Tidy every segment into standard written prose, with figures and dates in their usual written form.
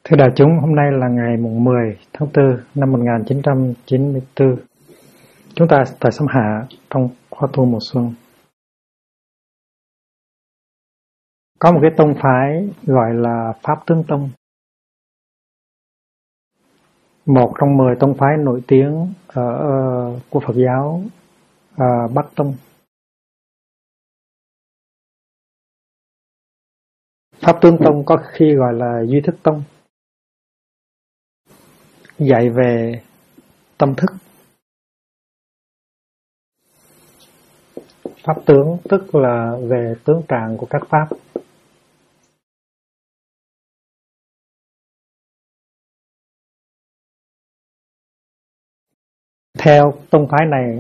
Thưa đại chúng, hôm nay là ngày mùng 10 tháng 4 năm 1994. Chúng ta tại Sâm Hạ trong khóa tu mùa xuân. Có một cái tông phái gọi là Pháp Tướng Tông. Một trong 10 tông phái nổi tiếng của Phật giáo Bắc Tông. Pháp Tướng Tông có khi gọi là Duy Thức Tông, dạy về tâm thức. Pháp tướng tức là về tướng trạng của các pháp. Theo tông phái này,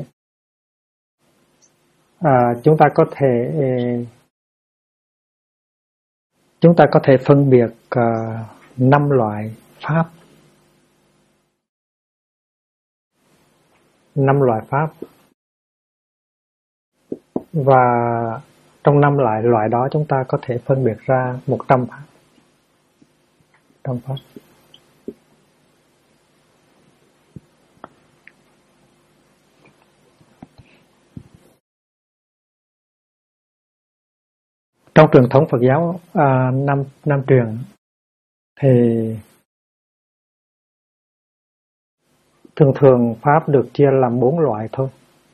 chúng ta có thể phân biệt 5 loại pháp. 5 loại pháp. Và trong 5 loại đó chúng ta có thể phân biệt ra 100 pháp. 100 pháp. Trong truyền thống Phật giáo Nam truyền thì thường pháp được chia làm 4 loại thôi.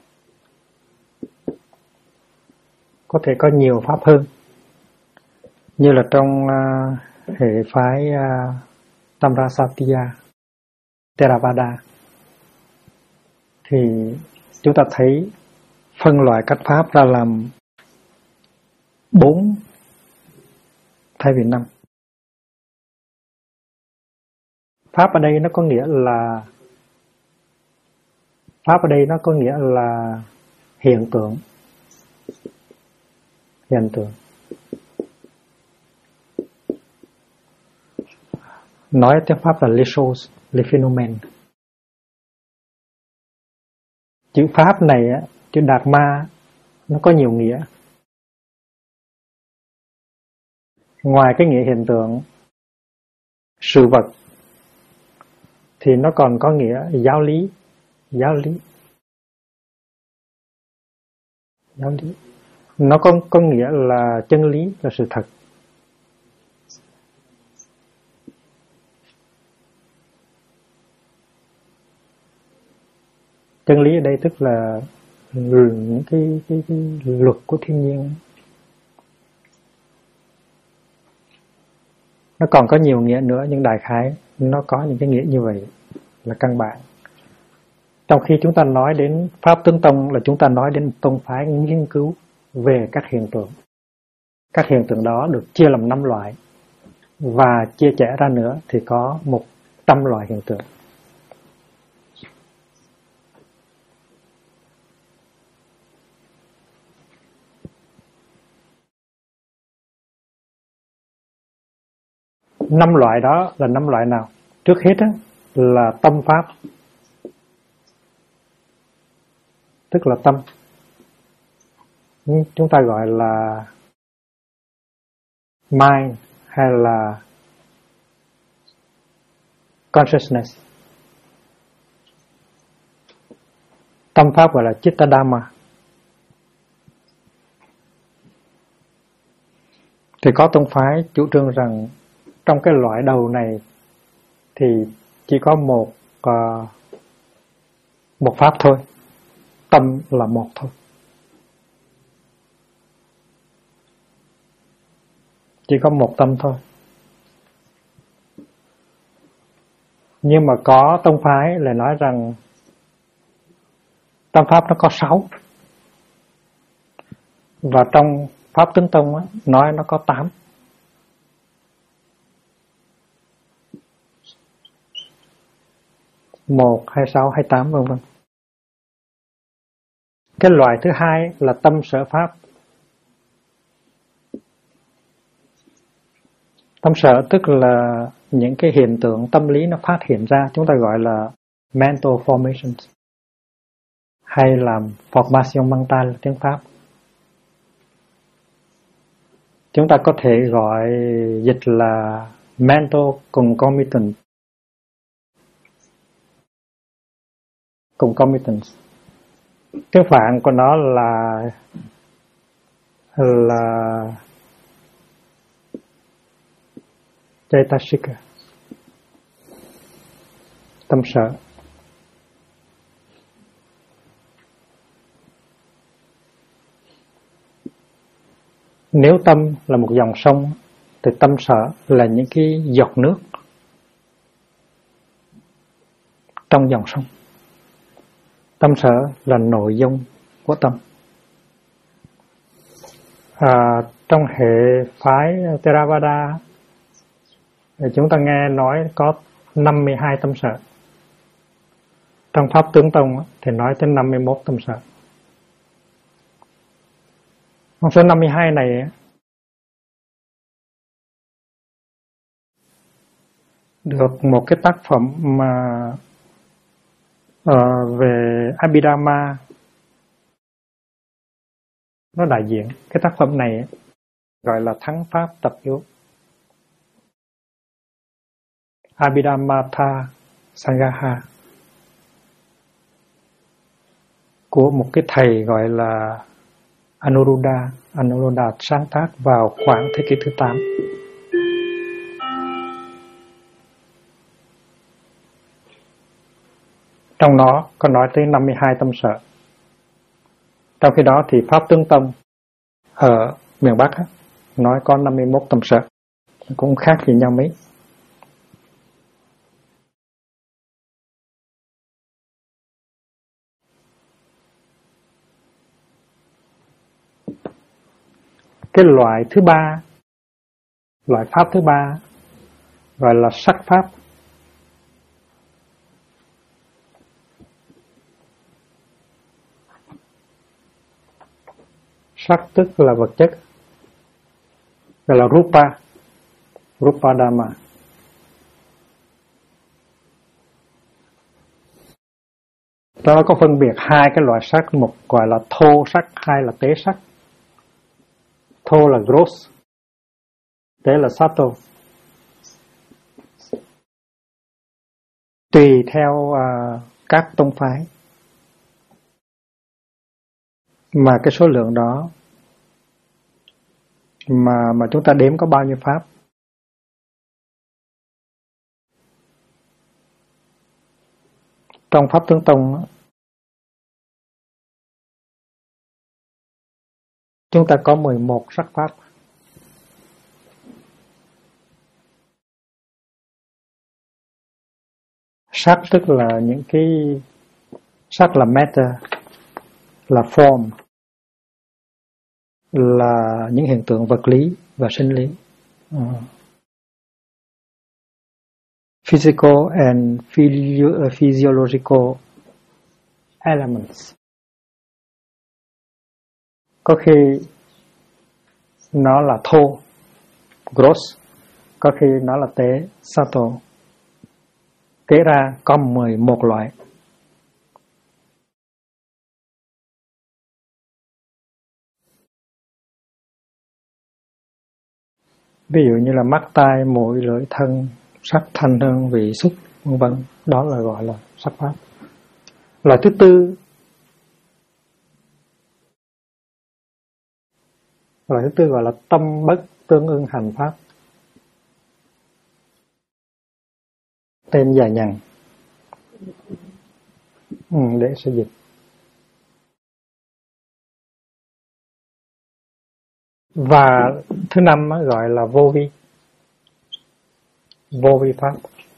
Có thể có nhiều pháp hơn. Như là trong hệ phái Tamrasatya, Theravada thì chúng ta thấy phân loại các pháp ra làm 4 thay vì 5. Pháp ở đây nó có nghĩa là hiện tượng. Nói tiếng Pháp là les choses, les phénomènes. Chữ Pháp này, chữ Đạt Ma, nó có nhiều nghĩa. Ngoài cái nghĩa hiện tượng, sự vật, thì nó còn có nghĩa giáo lý. Nó có nghĩa là chân lý, là sự thật. Chân lý ở đây tức là những cái luật của thiên nhiên. Nó còn có nhiều nghĩa nữa, nhưng đại khái nó có những cái nghĩa như vậy là căn bản. Trong khi chúng ta nói đến Pháp Tướng Tông là chúng ta nói đến tông phái nghiên cứu về các hiện tượng. Các hiện tượng đó được chia làm 5 loại và chia sẻ ra nữa thì có 100 loại hiện tượng. Năm loại đó là 5 loại nào? Trước hết là tâm pháp, tức là tâm. Chúng ta gọi là mind hay là consciousness. Tâm pháp gọi là Chitta Dhamma. Thì có tông phái chủ trương rằng trong cái loại đầu này thì chỉ có một pháp thôi. Tâm là một thôi. Chỉ có một tâm thôi. Nhưng mà có tông phái lại nói rằng tâm pháp nó có 6. Và trong Pháp Tướng Tông nói nó có 8. Một, 2, 6, 2, 8 vân vân. Cái loại thứ hai là tâm sở pháp. Tâm sở tức là những cái hiện tượng tâm lý nó phát hiện ra, chúng ta gọi là mental formations hay là formation mentale tiếng Pháp. Chúng ta có thể gọi dịch là mental concomitance. Concomitance. Tiếng Phạn của nó là Chaitasika, tâm sở. Nếu tâm là một dòng sông thì tâm sở là những cái giọt nước trong dòng sông. Tâm sở là nội dung của tâm. Trong hệ phái Theravada chúng ta nghe nói có 52 tâm sở. Trong Pháp Tướng Tông thì nói tới 51 tâm sở. Con số 52 này được một cái tác phẩm mà về Abhidhamma nó đại diện. Cái tác phẩm này gọi là Thắng Pháp Tập Yếu, Abhidhammatha Sangaha, của một cái thầy gọi là Anuruddha sáng tác vào khoảng thế kỷ thứ 8. Trong đó có nói tới 52 tâm sở. Trong khi đó thì Pháp Tướng Tông ở miền Bắc nói có 51 tâm sở, cũng khác gì nhau mấy. Cái loại thứ ba, loại pháp thứ ba gọi là sắc pháp. Sắc tức là vật chất, gọi là Rupa Dhamma. Đó có phân biệt hai cái loại sắc, một gọi là thô sắc, hai là tế sắc. Thô là gross, tế là subtle. Tùy theo các tông phái mà cái số lượng đó mà chúng ta đếm có bao nhiêu pháp. Trong Pháp Tướng Tông chúng ta có 11 sắc pháp. Sắc tức là những cái sắc là matter, là form, là những hiện tượng vật lý và sinh lý. Physical and physiological elements. Có khi nó là thô, gross, có khi nó là tế, subtle. Kể ra có 11 loại. Ví dụ như là mắt, tai, mũi, lưỡi, thân, sắc, thanh, hương, vị, xúc, vân vân. Đó là gọi là sắc pháp. Loại thứ tư, gọi là tâm bất tương ưng hành pháp. Tên dài nhằng, để sử dụng. Và thứ năm gọi là vô vi pháp.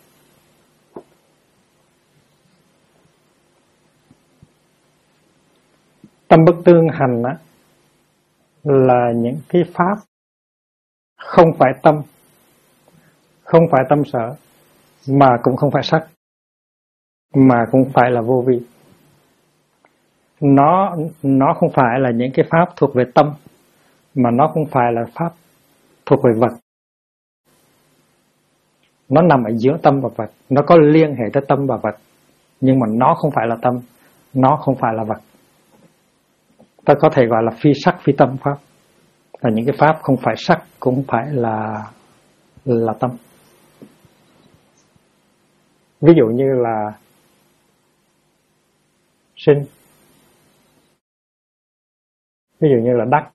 Tâm bất tương hành là những cái pháp không phải tâm, không phải tâm sở, mà cũng không phải sắc, mà cũng phải là vô vi. Nó không phải là những cái pháp thuộc về tâm, mà nó không phải là pháp thuộc về vật. Nó nằm ở giữa tâm và vật, nó có liên hệ tới tâm và vật, nhưng mà nó không phải là tâm, nó không phải là vật. Ta có thể gọi là phi sắc phi tâm pháp, là những cái pháp không phải sắc cũng không phải là tâm. Ví dụ như là sinh, ví dụ như là đắc,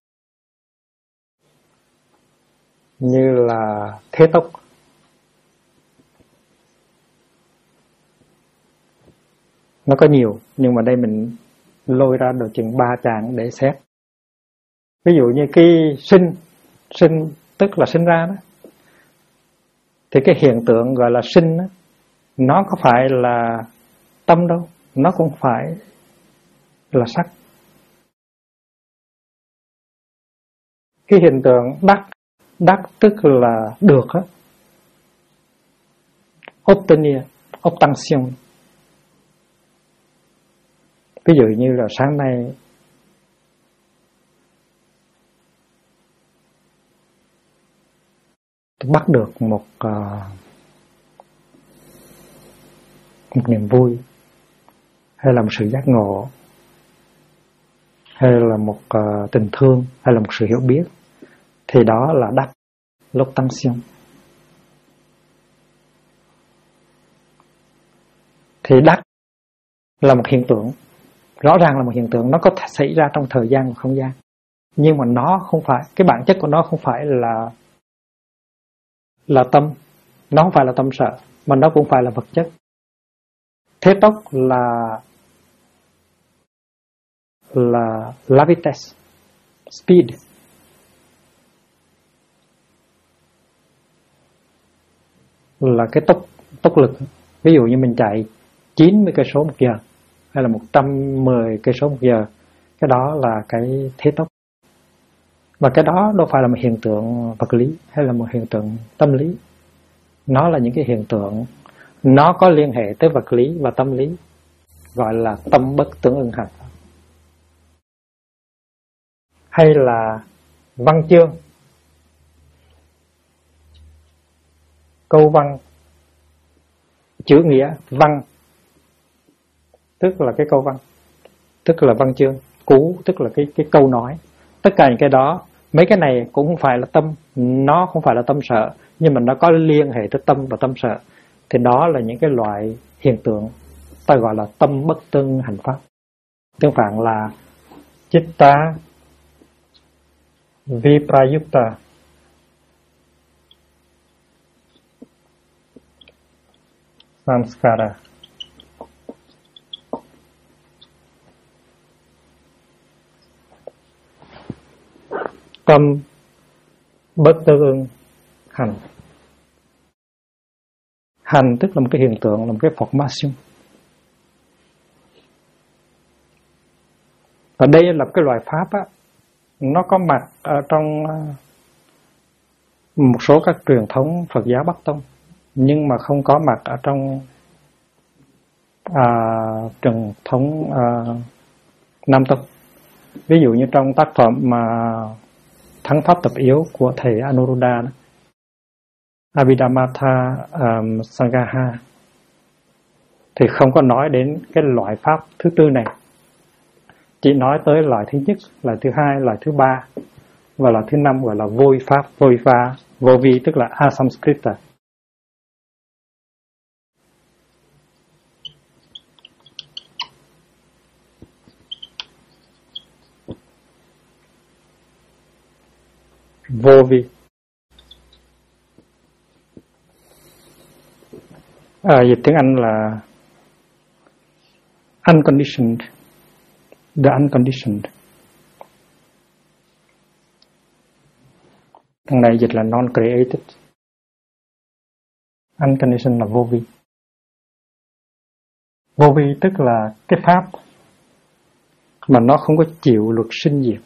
như là thế tốc. Nó có nhiều, nhưng mà đây mình lôi ra được chừng 3 tràng để xét. Ví dụ như cái sinh tức là sinh ra đó, thì cái hiện tượng gọi là sinh đó, nó có phải là tâm đâu, nó cũng phải là sắc. Cái hiện tượng đắc tức là được á, obtenir, obtention. Ví dụ như là sáng nay tôi bắt được một niềm vui, hay là một sự giác ngộ, hay là một tình thương, hay là một sự hiểu biết, thì đó là đắc, l'obtention. Thì đắc là một hiện tượng, rõ ràng là một hiện tượng, nó có thể xảy ra trong thời gian và không gian, nhưng mà nó không phải, cái bản chất của nó không phải là tâm, nó không phải là tâm sở, mà nó cũng phải là vật chất. Thế tốc là la vitesse, speed. Là cái tốc lực. Ví dụ như mình chạy 90 cây số một giờ hay là 110 cây số một giờ, cái đó là cái thế tốc. Và cái đó đâu phải là một hiện tượng vật lý hay là một hiện tượng tâm lý. Nó là những cái hiện tượng nó có liên hệ tới vật lý và tâm lý, gọi là tâm bất tương ưng hành. Hay là văn chương, câu văn, chữ nghĩa, văn tức là cái câu văn, tức là văn chương, cú tức là cái câu nói. Tất cả những cái đó, mấy cái này cũng không phải là tâm, nó không phải là tâm sở, nhưng mà nó có liên hệ tới tâm và tâm sở. Thì đó là những cái loại hiện tượng ta gọi là tâm bất tương hành pháp. Tương phản là chitta viprayukta. Samskara. Tâm bất tương ưng hành. Hành tức là một cái hiện tượng, là một cái formation. Và đây là cái loại pháp á, nó có mặt ở trong một số các truyền thống Phật giáo Bắc Tông, nhưng mà không có mặt ở trong truyền thống Nam Tông. Ví dụ như trong tác phẩm mà Thắng Pháp Tập Yếu của thầy Anuruddha đó, Abhidhamma Sangaha, thì không có nói đến cái loại pháp thứ tư này, chỉ nói tới loại thứ nhất, loại thứ hai, loại thứ ba và loại thứ năm gọi là vôi pháp, vôi pha, vô vi tức là asamskrita. Vô vi. Dịch tiếng Anh là unconditioned, the unconditioned. Thằng này dịch là non-created. Unconditioned là vô vi. Vô vi tức là cái pháp mà nó không có chịu luật sinh diệt.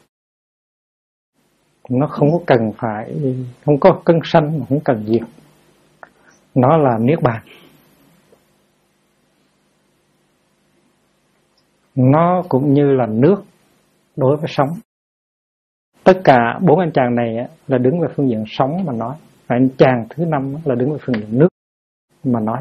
Nó không có cần phải, không có cân sanh mà không cần diệt. Nó là niết bàn. Nó cũng như là nước đối với sóng. Tất cả 4 anh chàng này là đứng về phương diện sóng mà nói. Và anh chàng thứ 5 là đứng về phương diện nước mà nói.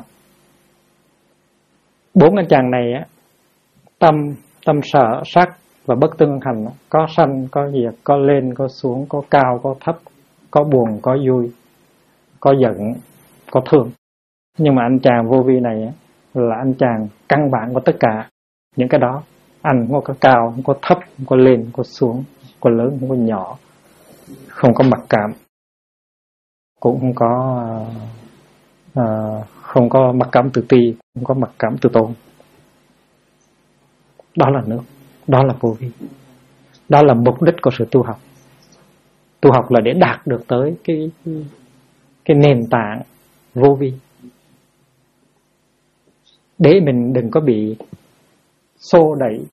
4 anh chàng này, tâm sở, sắc và bất tương hành, có sanh, có diệt, có lên, có xuống, có cao, có thấp, có buồn, có vui, có giận, có thương. Nhưng mà anh chàng vô vi này là anh chàng căn bản của tất cả những cái đó. Anh không có cao, không có thấp, không có lên, không có xuống, không có lớn, không có nhỏ, không có mặc cảm, cũng không có mặc cảm tự ti, không có mặc cảm tự tôn. Đó là nước, đó là vô vi. Đó là mục đích của sự tu học. Tu học là để đạt được tới cái nền tảng vô vi, để mình đừng có bị xô đẩy,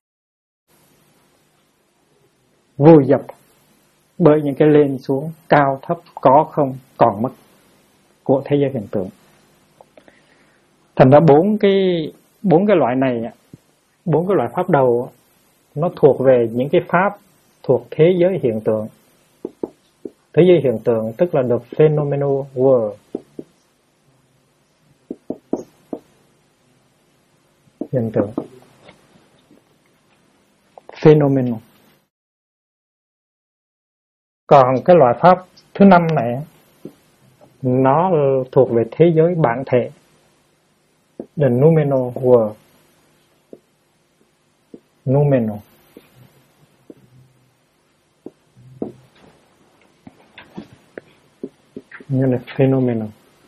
vùi dập bởi những cái lên xuống, cao thấp, có không, còn mất của thế giới hiện tượng. Thành ra bốn cái loại này, bốn cái loại pháp đầu, nó thuộc về những cái pháp thuộc thế giới hiện tượng. Thế giới hiện tượng tức là the phenomenal world. Hiện tượng phenomenal. Còn cái loại pháp thứ 5 này, nó thuộc về thế giới bản thể, the noumenal world. Noumenal. Như là phenomenal.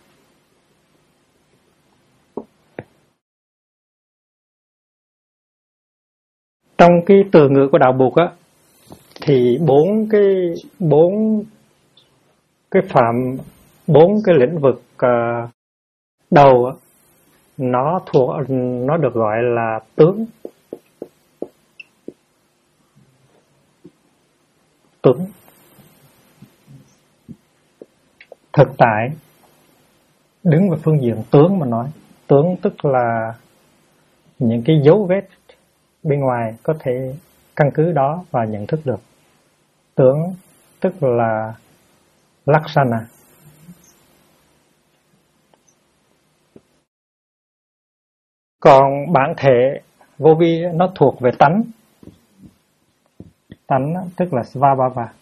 Trong cái từ ngữ của đạo Bụt á, thì bốn cái lĩnh vực đầu á, nó được gọi là tướng. Thực tại, đứng về phương diện tướng mà nói, tướng tức là những cái dấu vết bên ngoài có thể căn cứ đó và nhận thức được. Tướng tức là Lakshana. Còn bản thể vô vi nó thuộc về tánh. Tánh tức là Svabhava.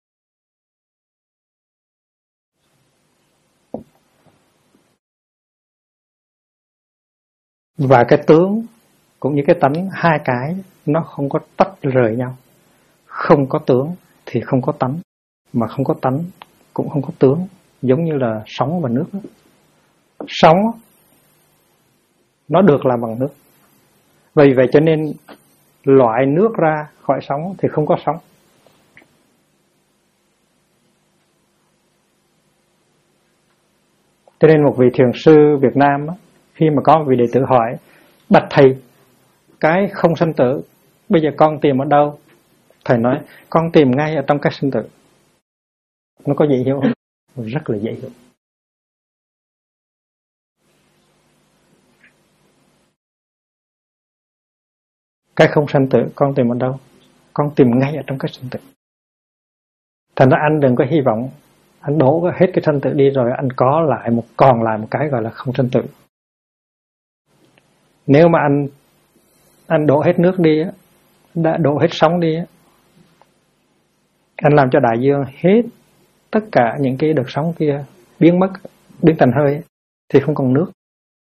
Và cái tướng cũng như cái tánh, hai cái nó không có tách rời nhau. Không có tướng thì không có tánh, mà không có tánh cũng không có tướng, giống như là sóng và nước. Sóng nó được làm bằng nước, vì vậy cho nên loại nước ra khỏi sóng thì không có sóng. Cho nên một vị thiền sư Việt Nam khi mà có một vị đệ tử hỏi: bạch thầy, cái không sanh tử bây giờ con tìm ở đâu? Thầy nói: con tìm ngay ở trong cái sinh tử. Nó có dễ hiểu không? Rất là dễ hiểu. Cái không sanh tử con tìm ở đâu? Con tìm ngay ở trong cái sinh tử. Thành ra anh đừng có hy vọng anh đổ hết cái sanh tử đi rồi anh còn lại một cái gọi là không sanh tử. Nếu mà anh đổ hết nước đi, đã đổ hết sóng đi, anh làm cho đại dương hết tất cả những cái đợt sóng kia biến mất, biến thành hơi, thì không còn nước.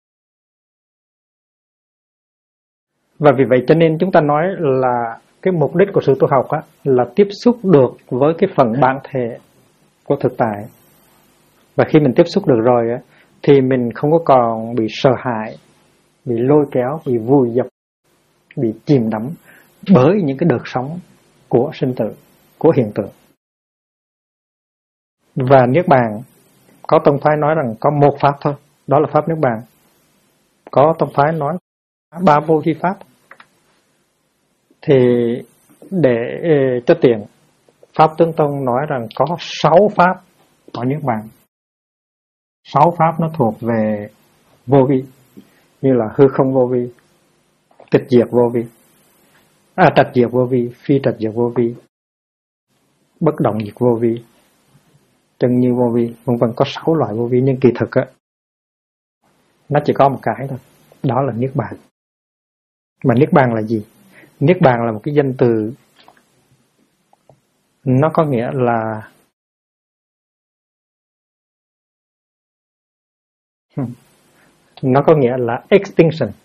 Và vì vậy cho nên chúng ta nói là cái mục đích của sự tu học là tiếp xúc được với cái phần bản thể của thực tại. Và khi mình tiếp xúc được rồi thì mình không có còn bị sợ hãi, bị lôi kéo, bị vùi dập, bị chìm đắm bởi những cái đợt sóng của sinh tử, của hiện tượng. Và Niết Bàn, có tông phái nói rằng có một pháp thôi, đó là pháp Niết Bàn. Có tông phái nói 3 vô vi pháp. Thì để cho tiện, Pháp Tướng Tông nói rằng có 6 pháp của Niết Bàn. 6 pháp nó thuộc về vô vi, như là hư không vô vi, tịch diệt vô vi, trạch diệt vô vi, phi trạch diệt vô vi, bất động diệt vô vi, chân như vô vi, vân vân. Có 6 loại vô vi, nhưng kỳ thực nó chỉ có một cái thôi, đó là Niết Bàn. Mà Niết Bàn là gì? Niết Bàn là một cái danh từ, nó có nghĩa là extinction.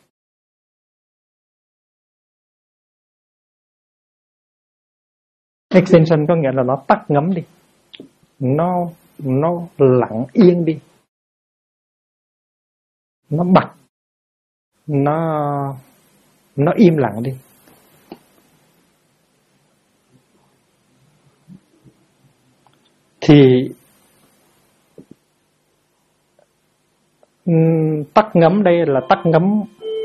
Extension có nghĩa là nó tắt ngấm đi, nó lặng yên đi, nó bặt, nó im lặng đi. Thì tắt ngấm đây là tắt ngấm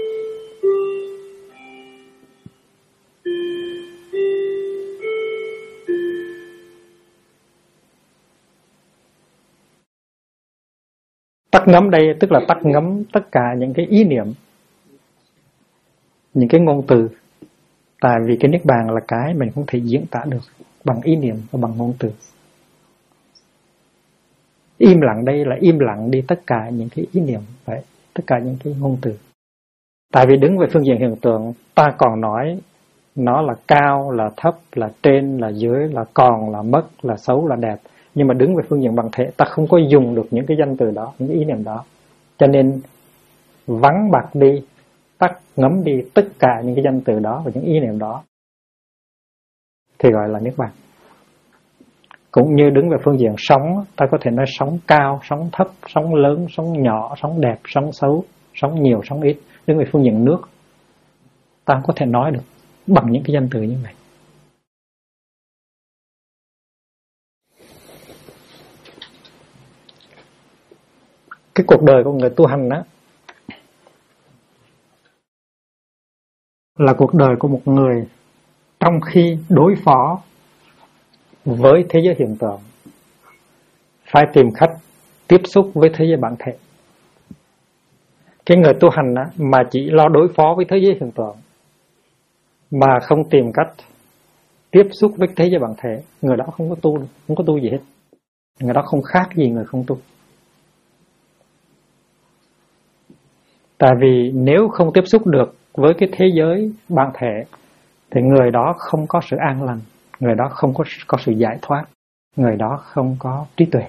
đây tức là tắt ngấm tất cả những cái ý niệm, những cái ngôn từ. Tại vì cái niết bàn là cái mình không thể diễn tả được bằng ý niệm và bằng ngôn từ. Im lặng đây là im lặng đi tất cả những cái ý niệm, vậy, tất cả những cái ngôn từ. Tại vì đứng về phương diện hiện tượng, ta còn nói nó là cao, là thấp, là trên, là dưới, là còn, là mất, là xấu, là đẹp. Nhưng mà đứng về phương diện bản thể, ta không có dùng được những cái danh từ đó, những cái ý niệm đó. Cho nên vắng bặt đi, tắt ngấm đi tất cả những cái danh từ đó và những ý niệm đó thì gọi là niết bàn. Cũng như đứng về phương diện sóng, ta có thể nói sóng cao, sóng thấp, sóng lớn, sóng nhỏ, sóng đẹp, sóng xấu, sóng nhiều, sóng ít. Đứng về phương diện nước, ta có thể nói được bằng những cái danh từ như vậy. Cái cuộc đời của người tu hành đó là cuộc đời của một người trong khi đối phó với thế giới hiện tượng phải tìm cách tiếp xúc với thế giới bản thể. Cái người tu hành đó, mà chỉ lo đối phó với thế giới hiện tượng mà không tìm cách tiếp xúc với thế giới bản thể, người đó không có tu được, không có tu gì hết. Người đó không khác gì người không tu. Tại vì nếu không tiếp xúc được với cái thế giới bản thể thì người đó không có sự an lành, người đó không có sự giải thoát, người đó không có trí tuệ.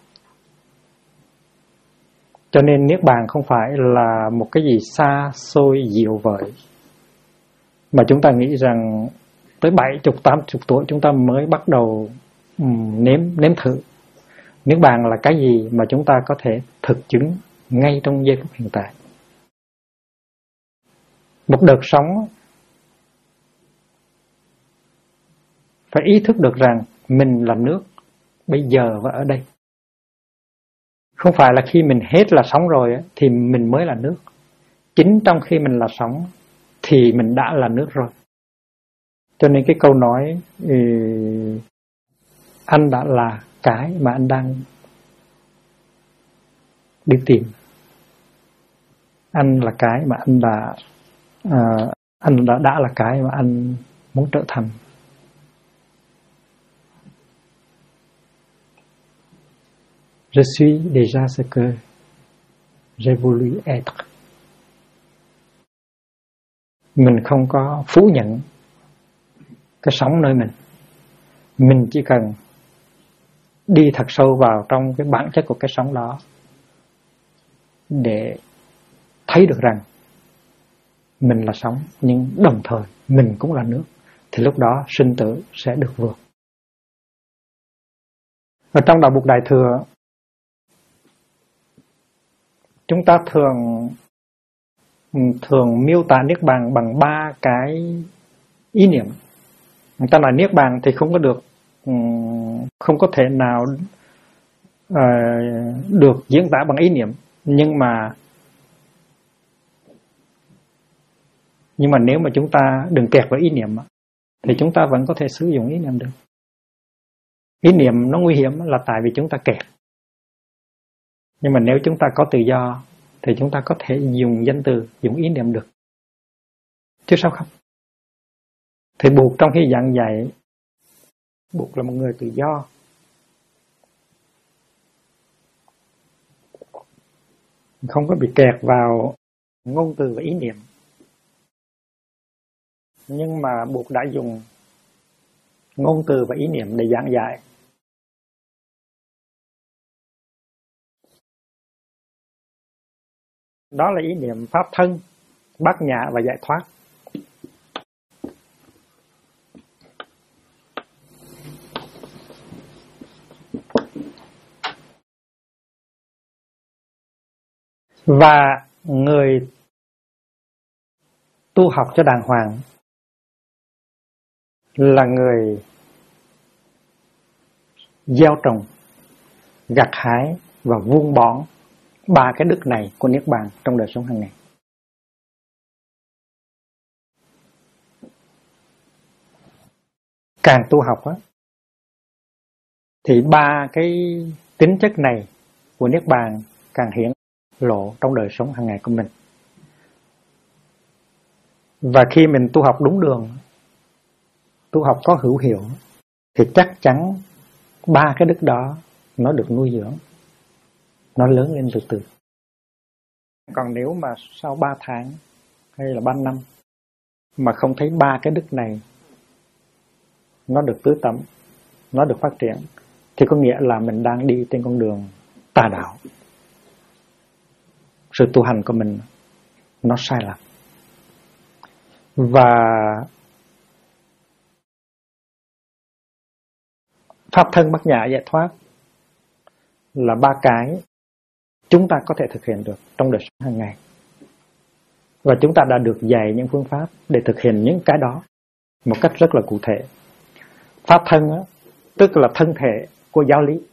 Cho nên niết bàn không phải là một cái gì xa xôi diệu vời mà chúng ta nghĩ rằng tới 70, 80 tuổi chúng ta mới bắt đầu nếm thử. Niết bàn là cái gì mà chúng ta có thể thực chứng ngay trong giây phút hiện tại. Một đợt sống phải ý thức được rằng mình là nước bây giờ và ở đây. Không phải là khi mình hết là sống rồi thì mình mới là nước. Chính trong khi mình là sống thì mình đã là nước rồi. Cho nên cái câu nói anh đã là cái mà anh đang đi tìm. Anh là cái mà anh đã là cái mà anh muốn trở thành. Je suis déjà ce que j'ai voulu être. Mình không có phủ nhận cái sống nơi mình. Mình chỉ cần đi thật sâu vào trong cái bản chất của cái sống đó để thấy được rằng mình là sống, nhưng đồng thời mình cũng là nước. Thì lúc đó sinh tử sẽ được vượt. Ở trong Đạo Bụt Đại Thừa, chúng ta thường miêu tả niết bàn bằng 3 cái ý niệm. Người ta nói niết bàn thì không có thể nào được diễn tả bằng ý niệm, nhưng mà nếu mà chúng ta đừng kẹt vào ý niệm thì chúng ta vẫn có thể sử dụng ý niệm được. Ý niệm nó nguy hiểm là tại vì chúng ta kẹt. Nhưng mà nếu chúng ta có tự do thì chúng ta có thể dùng danh từ, dùng ý niệm được. Chứ sao không? Thì Bụt trong khi giảng dạy, Bụt là một người tự do. Không có bị kẹt vào ngôn từ và ý niệm. Nhưng mà Bụt đã dùng ngôn từ và ý niệm để giảng dạy. Đó là ý niệm pháp thân, bát nhã và giải thoát. Và người tu học cho đàng hoàng là người gieo trồng, gặt hái và vun bón ba cái đức này của Niết Bàn trong đời sống hàng ngày. Càng tu học á, thì ba cái tính chất này của Niết Bàn càng hiển lộ trong đời sống hàng ngày của mình. Và khi mình tu học đúng đường, tu học có hữu hiệu, thì chắc chắn ba cái đức đó nó được nuôi dưỡng, nó lớn lên từ từ. Còn nếu mà sau 3 tháng hay là 3 năm mà không thấy ba cái đức này nó được tưới tẩm, nó được phát triển, thì có nghĩa là mình đang đi trên con đường tà đạo. Sự tu hành của mình nó sai lầm. Và pháp thân bát nhã giải thoát là ba cái chúng ta có thể thực hiện được trong đời sống hàng ngày. Và chúng ta đã được dạy những phương pháp để thực hiện những cái đó một cách rất là cụ thể. Pháp thân á, tức là thân thể của giáo lý.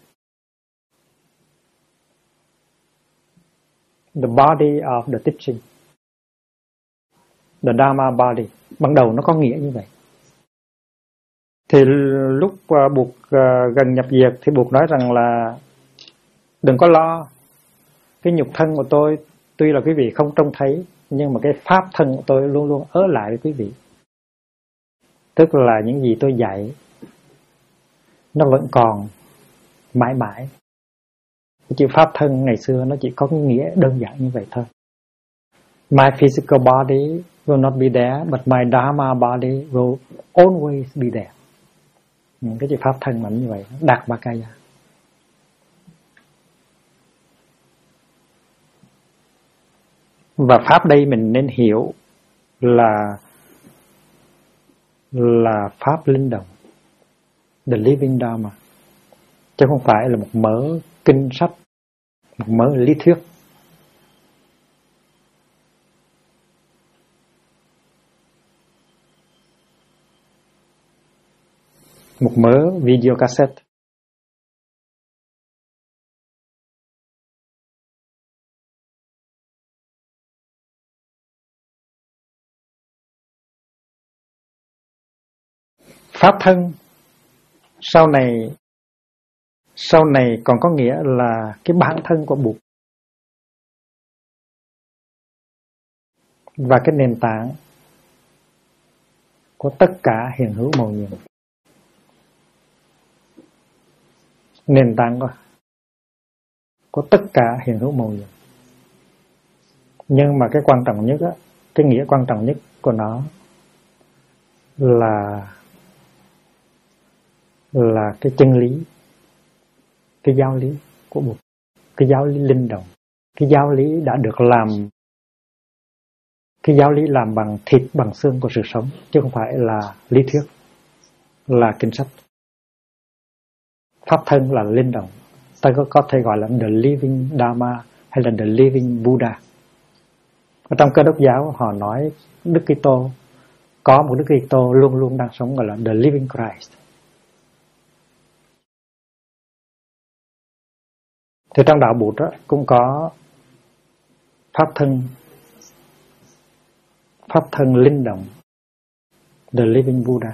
The body of the teaching. The Dharma body. Ban đầu nó có nghĩa như vậy. Thì lúc Buộc gần nhập diệt thì Buộc nói rằng là đừng có lo. Cái nhục thân của tôi tuy là quý vị không trông thấy, nhưng mà cái pháp thân của tôi luôn luôn ở lại với quý vị. Tức là những gì tôi dạy nó vẫn còn mãi mãi. Cái chữ pháp thân ngày xưa nó chỉ có cái nghĩa đơn giản như vậy thôi. My physical body will not be there, but my Dharma body will always be there. Cái chữ pháp thân mạnh như vậy, Đạt Makaya. Và pháp đây mình nên hiểu là pháp linh động, the living Dharma, chứ không phải là một mớ kinh sách, một mớ lý thuyết. Một mớ video cassette. Pháp thân sau này còn có nghĩa là cái bản thân của Bụt và cái nền tảng của tất cả hiện hữu màu nhiệm. Nền tảng của tất cả hiện hữu màu nhiệm. Nhưng mà cái quan trọng nhất á, cái nghĩa quan trọng nhất của nó là cái chân lý, cái giáo lý của Bụt, cái giáo lý linh động, cái giáo lý đã được làm, cái giáo lý làm bằng thịt bằng xương của sự sống, chứ không phải là lý thuyết, là kinh sách. Pháp thân là linh động, ta có thể gọi là the living Dharma hay là the living Buddha. Ở trong Cơ Đốc giáo họ nói Đức Kitô, có một Đức Kitô luôn luôn đang sống, gọi là the living Christ. Thì trong đạo Bụt cũng có pháp thân linh động, the living Buddha.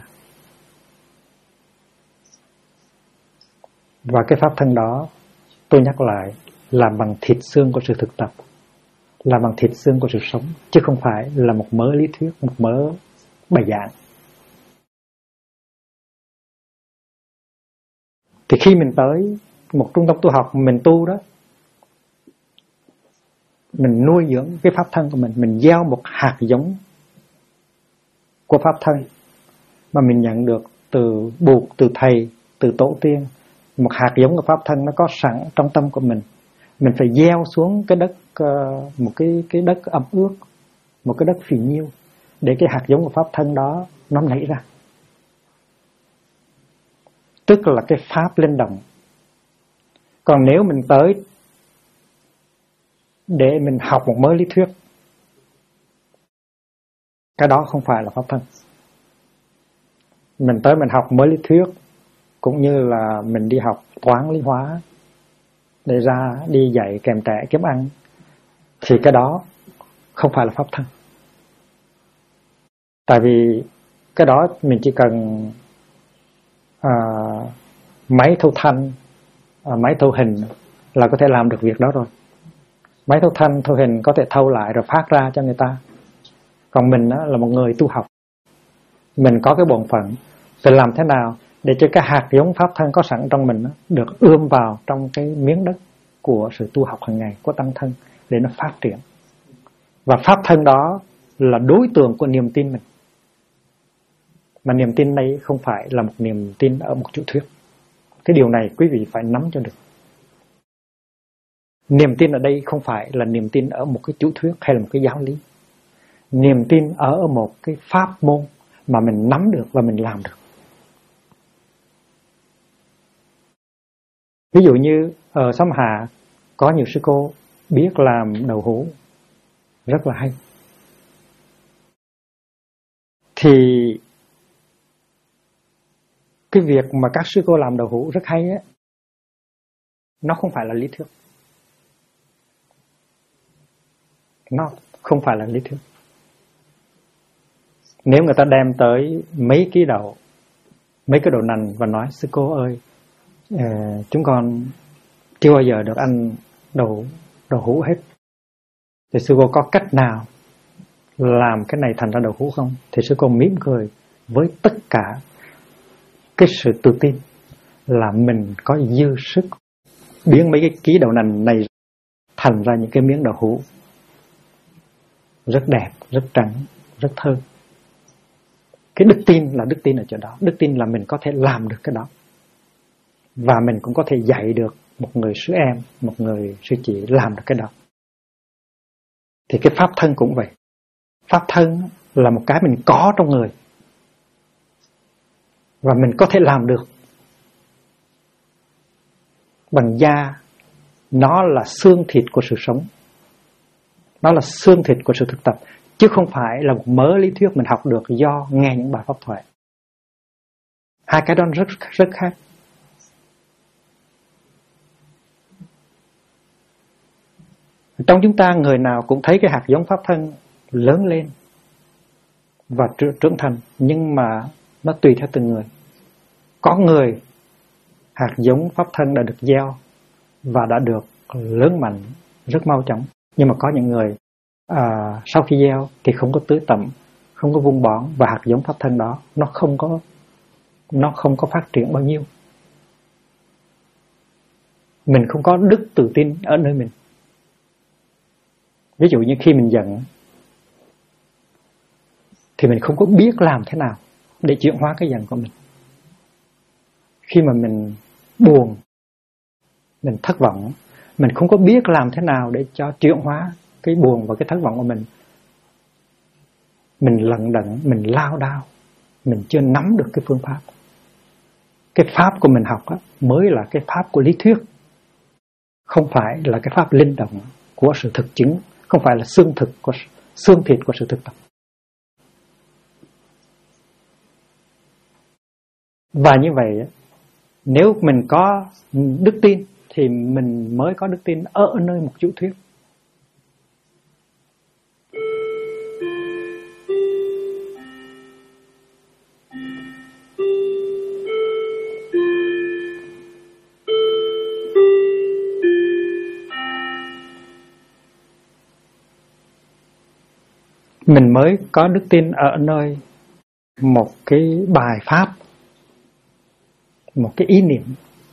Và cái pháp thân đó, tôi nhắc lại, làm bằng thịt xương của sự thực tập, làm bằng thịt xương của sự sống, chứ không phải là một mớ lý thuyết, một mớ bài giảng. Thì khi mình tới một trung tâm tu học, mình tu đó, mình nuôi dưỡng cái pháp thân của mình gieo một hạt giống của pháp thân mà mình nhận được từ Bụt, từ thầy, từ tổ tiên. Một hạt giống của pháp thân nó có sẵn trong tâm của mình. Mình phải gieo xuống cái đất, một cái đất ẩm ướt, một cái đất phì nhiêu, để cái hạt giống của pháp thân đó nó nảy ra. Tức là cái pháp linh động. Còn nếu mình tới để mình học một mớ lý thuyết. Cái đó không phải là pháp thân. Mình tới mình học mớ lý thuyết cũng như là mình đi học toán lý hóa để ra đi dạy kèm trẻ kiếm ăn, thì cái đó không phải là pháp thân. Tại vì cái đó mình chỉ cần máy thu thanh, máy thu hình là có thể làm được việc đó rồi. Máy thu thanh, thu hình có thể thâu lại rồi phát ra cho người ta. Còn mình là một người tu học, mình có cái bổn phận phải làm thế nào để cho cái hạt giống pháp thân có sẵn trong mình được ươm vào trong cái miếng đất của sự tu học hàng ngày của tăng thân để nó phát triển. Và pháp thân đó là đối tượng của niềm tin mình. Mà niềm tin này không phải là một niềm tin ở một chủ thuyết. Cái điều này quý vị phải nắm cho được. Niềm tin ở đây không phải là niềm tin ở một cái chủ thuyết hay là một cái giáo lý. Niềm tin ở một cái pháp môn mà mình nắm được và mình làm được. Ví dụ như ở Xóm Hạ có nhiều sư cô biết làm đậu hũ rất là hay. Thì cái việc mà các sư cô làm đậu hũ rất hay á, nó không phải là lý thuyết. Nó không phải là lý thuyết. Nếu người ta đem tới mấy ký đậu, mấy cái đậu nành và nói sư cô ơi, chúng con chưa bao giờ được ăn đậu hũ hết, thì sư cô có cách nào làm cái này thành ra đậu hũ không? Thì sư cô mỉm cười với tất cả cái sự tự tin là mình có dư sức biến mấy cái ký đậu nành này thành ra những cái miếng đậu hũ rất đẹp, rất trắng, rất thơm. Cái đức tin là đức tin ở chỗ đó. Đức tin là mình có thể làm được cái đó. Và mình cũng có thể dạy được một người sư em, một người sư chị làm được cái đó. Thì cái pháp thân cũng vậy. Pháp thân là một cái mình có trong người và mình có thể làm được bằng da. Nó là xương thịt của sự sống, nó là xương thịt của sự thực tập, chứ không phải là một mớ lý thuyết mình học được do nghe những bài pháp thoại. Hai cái đó rất khác. Trong chúng ta người nào cũng thấy cái hạt giống pháp thân lớn lên và trưởng thành, nhưng mà nó tùy theo từng người. Có người hạt giống pháp thân đã được gieo và đã được lớn mạnh rất mau chóng, nhưng mà có những người sau khi gieo thì không có tưới tẩm, không có vun bón, và hạt giống pháp thân đó nó không có phát triển bao nhiêu. Mình không có đức tự tin ở nơi mình. Ví dụ như khi mình giận thì mình không có biết làm thế nào để chuyển hóa cái giận của mình. Khi mà mình buồn, mình thất vọng, mình không có biết làm thế nào để cho chuyển hóa cái buồn và cái thất vọng của mình. Mình lận đận, mình lao đao, mình chưa nắm được cái phương pháp. Cái pháp của mình học mới là cái pháp của lý thuyết, không phải là cái pháp linh động của sự thực chứng, không phải là xương thịt của sự thực tập. Và như vậy, nếu mình có đức tin thì mình mới có đức tin ở nơi một chủ thuyết. Mình mới có đức tin ở nơi một cái bài pháp, một cái ý niệm,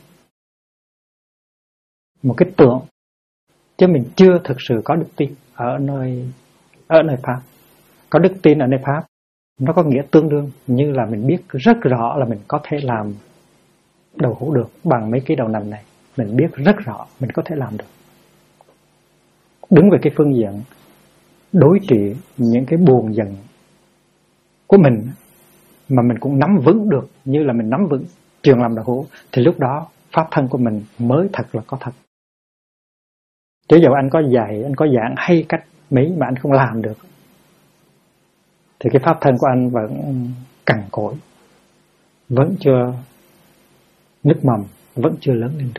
một cái tưởng, chứ mình chưa thực sự có đức tin ở nơi pháp. Có đức tin ở nơi pháp nó có nghĩa tương đương như là mình biết rất rõ là mình có thể làm đậu hũ được bằng mấy cái đậu nành này. Mình biết rất rõ mình có thể làm được. Đứng về cái phương diện đối trị những cái buồn giận của mình mà mình cũng nắm vững được như là mình nắm vững trường làm đậu hũ, thì lúc đó pháp thân của mình mới thật là có thật. Chứ dù anh có dạy, anh có giảng hay cách mấy mà anh không làm được, thì cái pháp thân của anh vẫn cằn cỗi, vẫn chưa nứt mầm, vẫn chưa lớn lên được.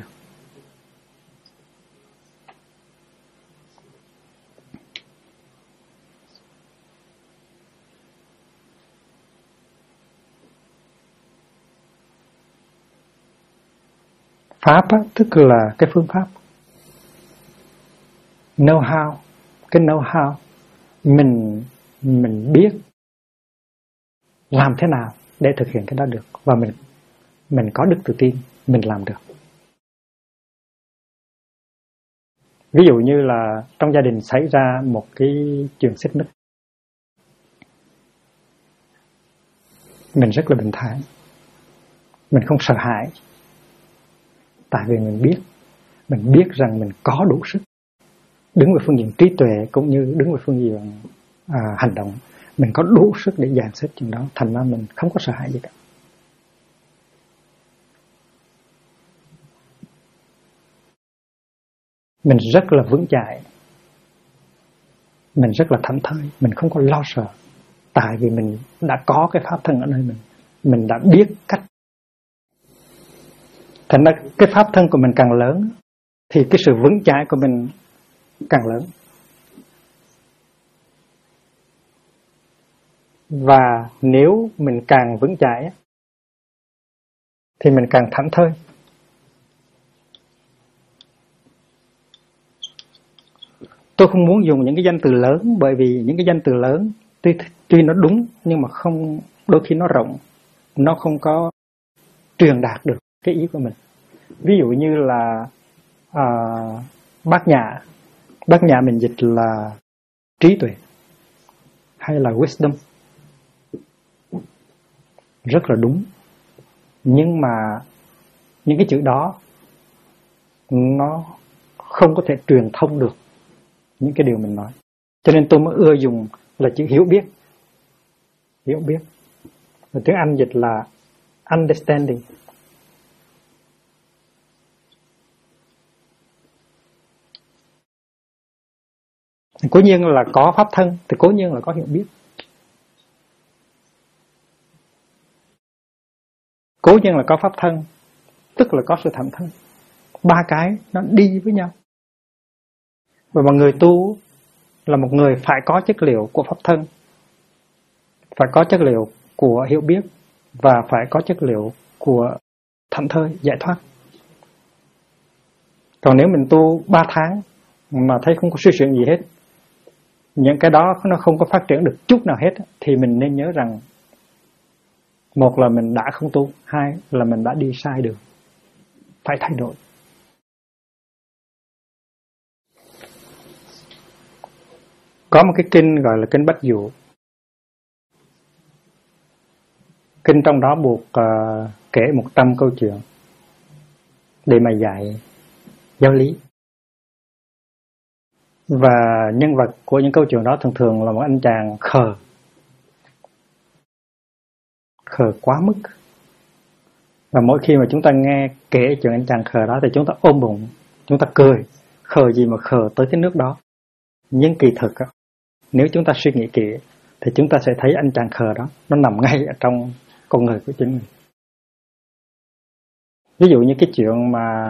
Pháp á, tức là cái phương pháp, know how, cái know how mình biết làm thế nào để thực hiện cái đó được, và mình có đức tự tin mình làm được. Ví dụ như là trong gia đình xảy ra một cái chuyện xích mích, mình rất là bình thản, mình không sợ hãi, tại vì mình biết rằng mình có đủ sức, đứng về phương diện trí tuệ cũng như đứng về phương diện hành động, mình có đủ sức để dàn xếp chuyện đó, thành ra mình không có sợ hãi gì cả. Mình rất là vững chãi, mình rất là thảnh thơi, mình không có lo sợ, tại vì mình đã có cái pháp thân ở nơi mình đã biết cách. Thành ra cái pháp thân của mình càng lớn thì cái sự vững chãi của mình càng lớn. Và nếu mình càng vững chãi thì mình càng thảnh thơi. Tôi không muốn dùng những cái danh từ lớn, bởi vì những cái danh từ lớn tuy nó đúng nhưng mà không, đôi khi nó rộng, nó không có truyền đạt được cái ý của mình. Ví dụ như là Bát Nhã mình dịch là trí tuệ hay là wisdom, rất là đúng, nhưng mà những cái chữ đó nó không có thể truyền thông được những cái điều mình nói, cho nên tôi mới ưa dùng là chữ hiểu biết. Và tiếng Anh dịch là understanding. Cố nhiên là có pháp thân thì cố nhiên là có hiểu biết, cố nhiên là có pháp thân tức là có sự thảnh thơi. Ba cái nó đi với nhau. Và một người tu là một người phải có chất liệu của pháp thân, phải có chất liệu của hiểu biết, và phải có chất liệu của thảnh thơi, giải thoát. Còn nếu mình tu 3 tháng mà thấy không có suy chuyển gì hết, những cái đó nó không có phát triển được chút nào hết, thì mình nên nhớ rằng một là mình đã không tu, hai là mình đã đi sai đường, phải thay đổi. Có một cái kinh gọi là kinh Bách Dụ. Kinh trong đó buộc kể 100 câu chuyện để mà dạy giáo lý. Và nhân vật của những câu chuyện đó thường thường là một anh chàng khờ quá mức. Và mỗi khi mà chúng ta nghe kể chuyện anh chàng khờ đó thì chúng ta ôm bụng, chúng ta cười. Khờ gì mà khờ tới cái nước đó. Nhưng kỳ thực nếu chúng ta suy nghĩ kỹ thì chúng ta sẽ thấy anh chàng khờ đó nó nằm ngay ở trong con người của chính mình. Ví dụ như cái chuyện mà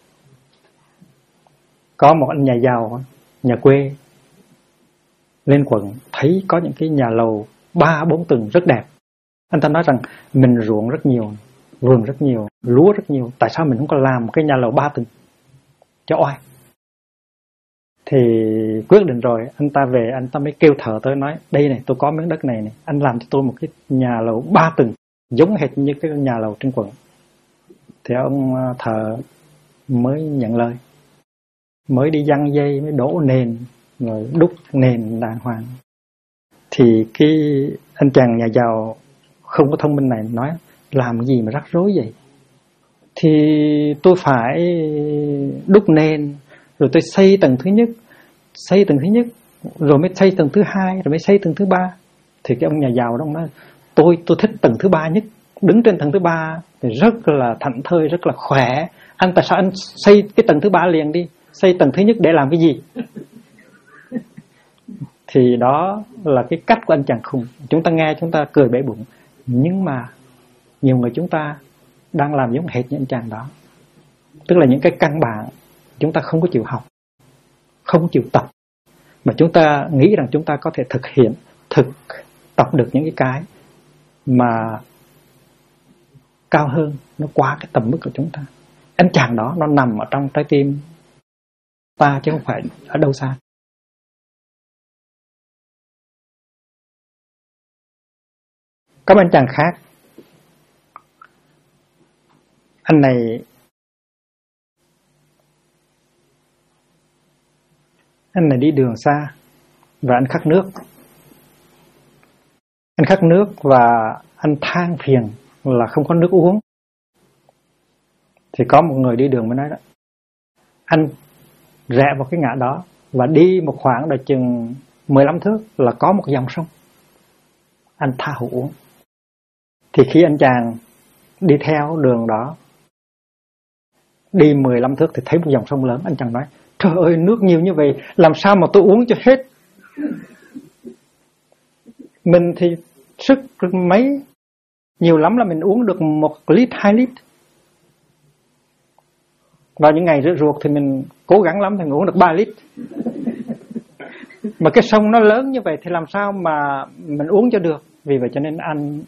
có một anh nhà giàu, nhà quê lên quận, thấy có những cái nhà lầu 3-4 tầng rất đẹp. Anh ta nói rằng mình ruộng rất nhiều, vườn rất nhiều, lúa rất nhiều, tại sao mình không có làm một cái nhà lầu 3 tầng cho oai? Thì quyết định rồi, anh ta về, anh ta mới kêu thợ tới nói, đây này, tôi có miếng đất này, anh làm cho tôi một cái nhà lầu 3 tầng giống hệt như cái nhà lầu trên quận. Thì ông thợ mới nhận lời, mới đi giăng dây, mới đổ nền, rồi đúc nền đàng hoàng. Thì cái anh chàng nhà giàu không có thông minh này nói, làm gì mà rắc rối vậy? Thì tôi phải đúc nền, rồi tôi xây tầng thứ nhất, rồi mới xây tầng thứ hai, rồi mới xây tầng thứ ba. Thì cái ông nhà giàu đó nói, tôi thích tầng thứ ba nhất, đứng trên tầng thứ ba thì rất là thảnh thơi, rất là khỏe. Anh tại sao anh xây cái tầng thứ ba liền đi? Xây tầng thứ nhất để làm cái gì? Thì đó là cái cách của anh chàng khùng. Chúng ta nghe chúng ta cười bể bụng, nhưng mà nhiều người chúng ta đang làm giống hệt như anh chàng đó. Tức là những cái căn bản chúng ta không có chịu học, không chịu tập, mà chúng ta nghĩ rằng chúng ta có thể thực tập được những cái mà cao hơn, nó quá cái tầm mức của chúng ta. Anh chàng đó nó nằm ở trong trái tim ta chứ không phải ở đâu xa. Có anh chàng khác, anh này đi đường xa và anh khát nước. Anh khát nước và anh than phiền là không có nước uống. Thì có một người đi đường mới nói đó, anh rẽ vào cái ngã đó và đi một khoảng độ chừng 15 thước là có một dòng sông, anh tha hồ uống. Thì khi anh chàng đi theo đường đó, đi 15 thước thì thấy một dòng sông lớn. Anh chàng nói, trời ơi, nước nhiều như vậy, làm sao mà tôi uống cho hết? Mình thì sức mấy, nhiều lắm là mình uống được 1 lít, 2 lít. Vào những ngày rửa ruột thì mình cố gắng lắm thì mình uống được 3 lít. Mà cái sông nó lớn như vậy thì làm sao mà mình uống cho được? Vì vậy cho nên anh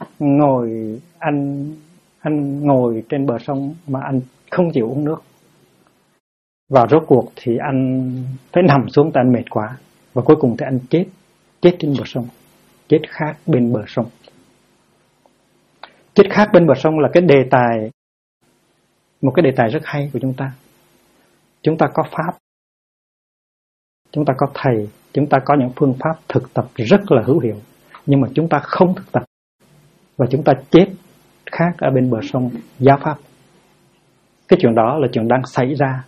ngồi trên bờ sông mà anh không chịu uống nước. Và rốt cuộc thì anh phải nằm xuống tại anh mệt quá. Và cuối cùng thì anh chết trên bờ sông, chết khát bên bờ sông. Chết khát bên bờ sông là một cái đề tài rất hay của chúng ta. Chúng ta có pháp, chúng ta có thầy, chúng ta có những phương pháp thực tập rất là hữu hiệu, nhưng mà chúng ta không thực tập và chúng ta chết khát ở bên bờ sông giáo pháp. Cái chuyện đó là chuyện đang xảy ra.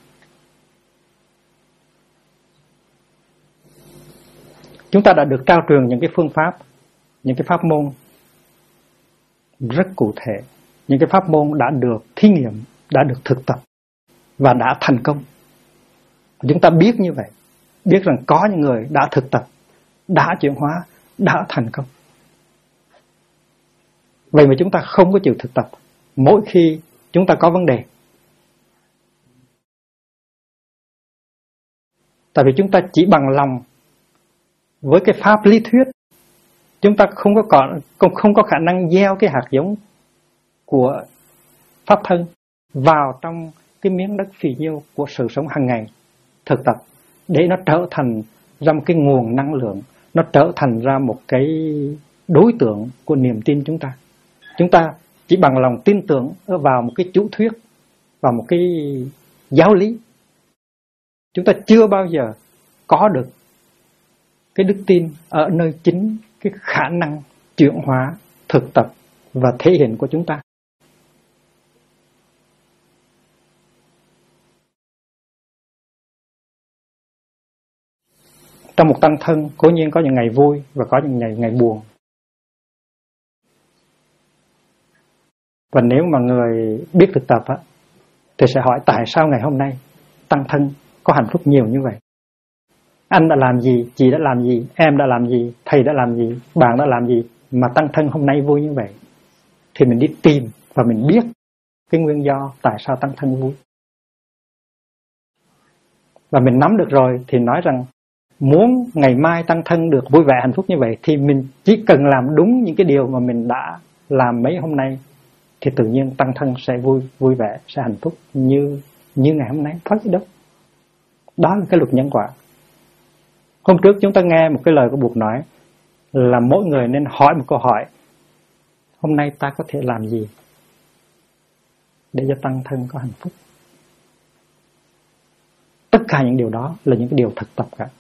Chúng ta đã được trao truyền những cái phương pháp, những cái pháp môn rất cụ thể, những cái pháp môn đã được thí nghiệm, đã được thực tập và đã thành công. Chúng ta biết như vậy, biết rằng có những người đã thực tập, đã chuyển hóa, đã thành công. Vậy mà chúng ta không có chịu thực tập. Mỗi khi chúng ta có vấn đề, tại vì chúng ta chỉ bằng lòng với cái pháp lý thuyết, chúng ta không có khả năng gieo cái hạt giống của pháp thân vào trong cái miếng đất phì nhiêu của sự sống hàng ngày thực tập, để nó trở thành ra một cái nguồn năng lượng, nó trở thành ra một cái đối tượng của niềm tin chúng ta. Chúng ta chỉ bằng lòng tin tưởng vào một cái chủ thuyết, vào một cái giáo lý. Chúng ta chưa bao giờ có được cái đức tin ở nơi chính cái khả năng chuyển hóa, thực tập và thể hiện của chúng ta. Trong một tăng thân, cố nhiên có những ngày vui và có những ngày buồn. Và nếu mà người biết thực tập thì sẽ hỏi tại sao ngày hôm nay tăng thân có hạnh phúc nhiều như vậy? Anh đã làm gì, chị đã làm gì, em đã làm gì, thầy đã làm gì, bạn đã làm gì mà tăng thân hôm nay vui như vậy? Thì mình đi tìm và mình biết cái nguyên do tại sao tăng thân vui. Và mình nắm được rồi thì nói rằng muốn ngày mai tăng thân được vui vẻ hạnh phúc như vậy thì mình chỉ cần làm đúng những cái điều mà mình đã làm mấy hôm nay thì tự nhiên tăng thân sẽ vui vẻ, sẽ hạnh phúc như ngày hôm nay. Phát gì đâu. Đó là cái luật nhân quả. Hôm trước chúng ta nghe một cái lời của Bụt nói là mỗi người nên hỏi một câu hỏi: hôm nay ta có thể làm gì để cho tăng thân có hạnh phúc? Tất cả những điều đó là những cái điều thực tập cả.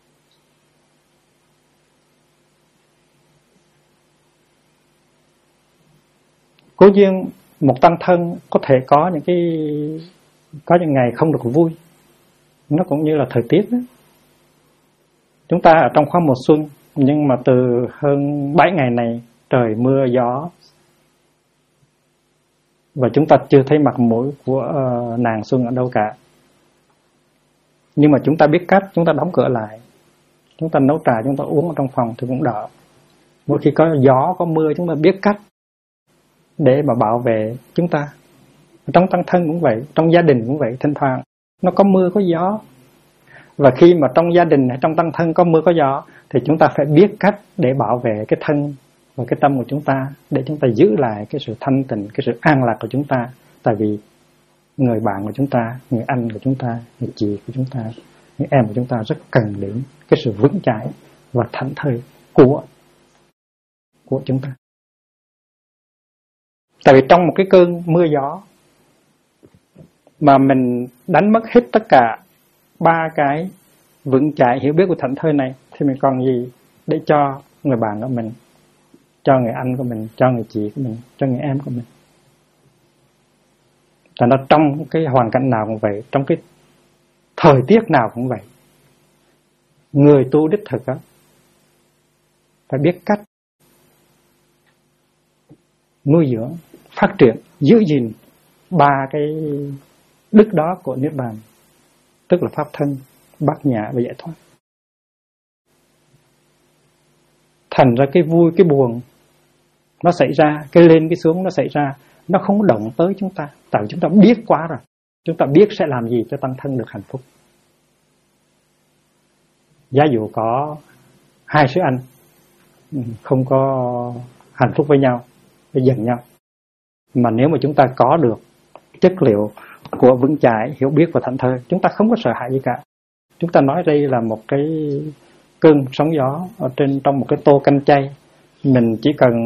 Cố nhiên một tăng thân có thể có những ngày không được vui. Nó cũng như là thời tiết đó. Chúng ta ở trong khóa mùa xuân, nhưng mà từ hơn 7 ngày này trời mưa gió và chúng ta chưa thấy mặt mũi của nàng xuân ở đâu cả. Nhưng mà chúng ta biết cách, chúng ta đóng cửa lại, chúng ta nấu trà, chúng ta uống ở trong phòng thì cũng đỡ. Mỗi khi có gió, có mưa, chúng ta biết cách để mà bảo vệ chúng ta. Trong tăng thân cũng vậy, trong gia đình cũng vậy, thỉnh thoảng nó có mưa có gió. Và khi mà trong gia đình hay trong tăng thân có mưa có gió thì chúng ta phải biết cách để bảo vệ cái thân và cái tâm của chúng ta, để chúng ta giữ lại cái sự thanh tịnh, cái sự an lạc của chúng ta. Tại vì người bạn của chúng ta, người anh của chúng ta, người chị của chúng ta, người em của chúng ta rất cần đến cái sự vững chãi và thảnh thơi của chúng ta. Tại vì trong một cái cơn mưa gió mà mình đánh mất hết tất cả ba cái vững chãi, hiểu biết của thảnh thơi này thì mình còn gì để cho người bạn của mình, cho người anh của mình, cho người chị của mình, cho người em của mình. Và nó trong cái hoàn cảnh nào cũng vậy, trong cái thời tiết nào cũng vậy. Người tu đích thực đó phải biết cách nuôi dưỡng, phát triển, giữ gìn ba cái đức đó của Niết Bàn, tức là pháp thân, bát nhã và giải thoát. Thành ra cái vui, cái buồn nó xảy ra, cái lên, cái xuống nó xảy ra, nó không động tới chúng ta. Tại vì chúng ta biết quá rồi, chúng ta biết sẽ làm gì cho tăng thân được hạnh phúc. Giả dụ có hai đứa anh không có hạnh phúc với nhau, để giận nhau, mà nếu mà chúng ta có được chất liệu của vững chãi, hiểu biết và thảnh thơi, chúng ta không có sợ hãi gì cả. Chúng ta nói đây là một cái cơn sóng gió ở trong một cái tô canh chay. Mình chỉ cần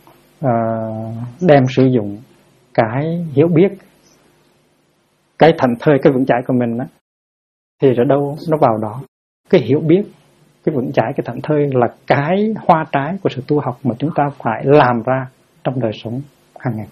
đem sử dụng cái hiểu biết, cái thảnh thơi, cái vững chãi của mình đó, thì ở đâu nó vào đó. Cái hiểu biết, cái vững chãi, cái thảnh thơi là cái hoa trái của sự tu học mà chúng ta phải làm ra trong đời sống hàng ngày.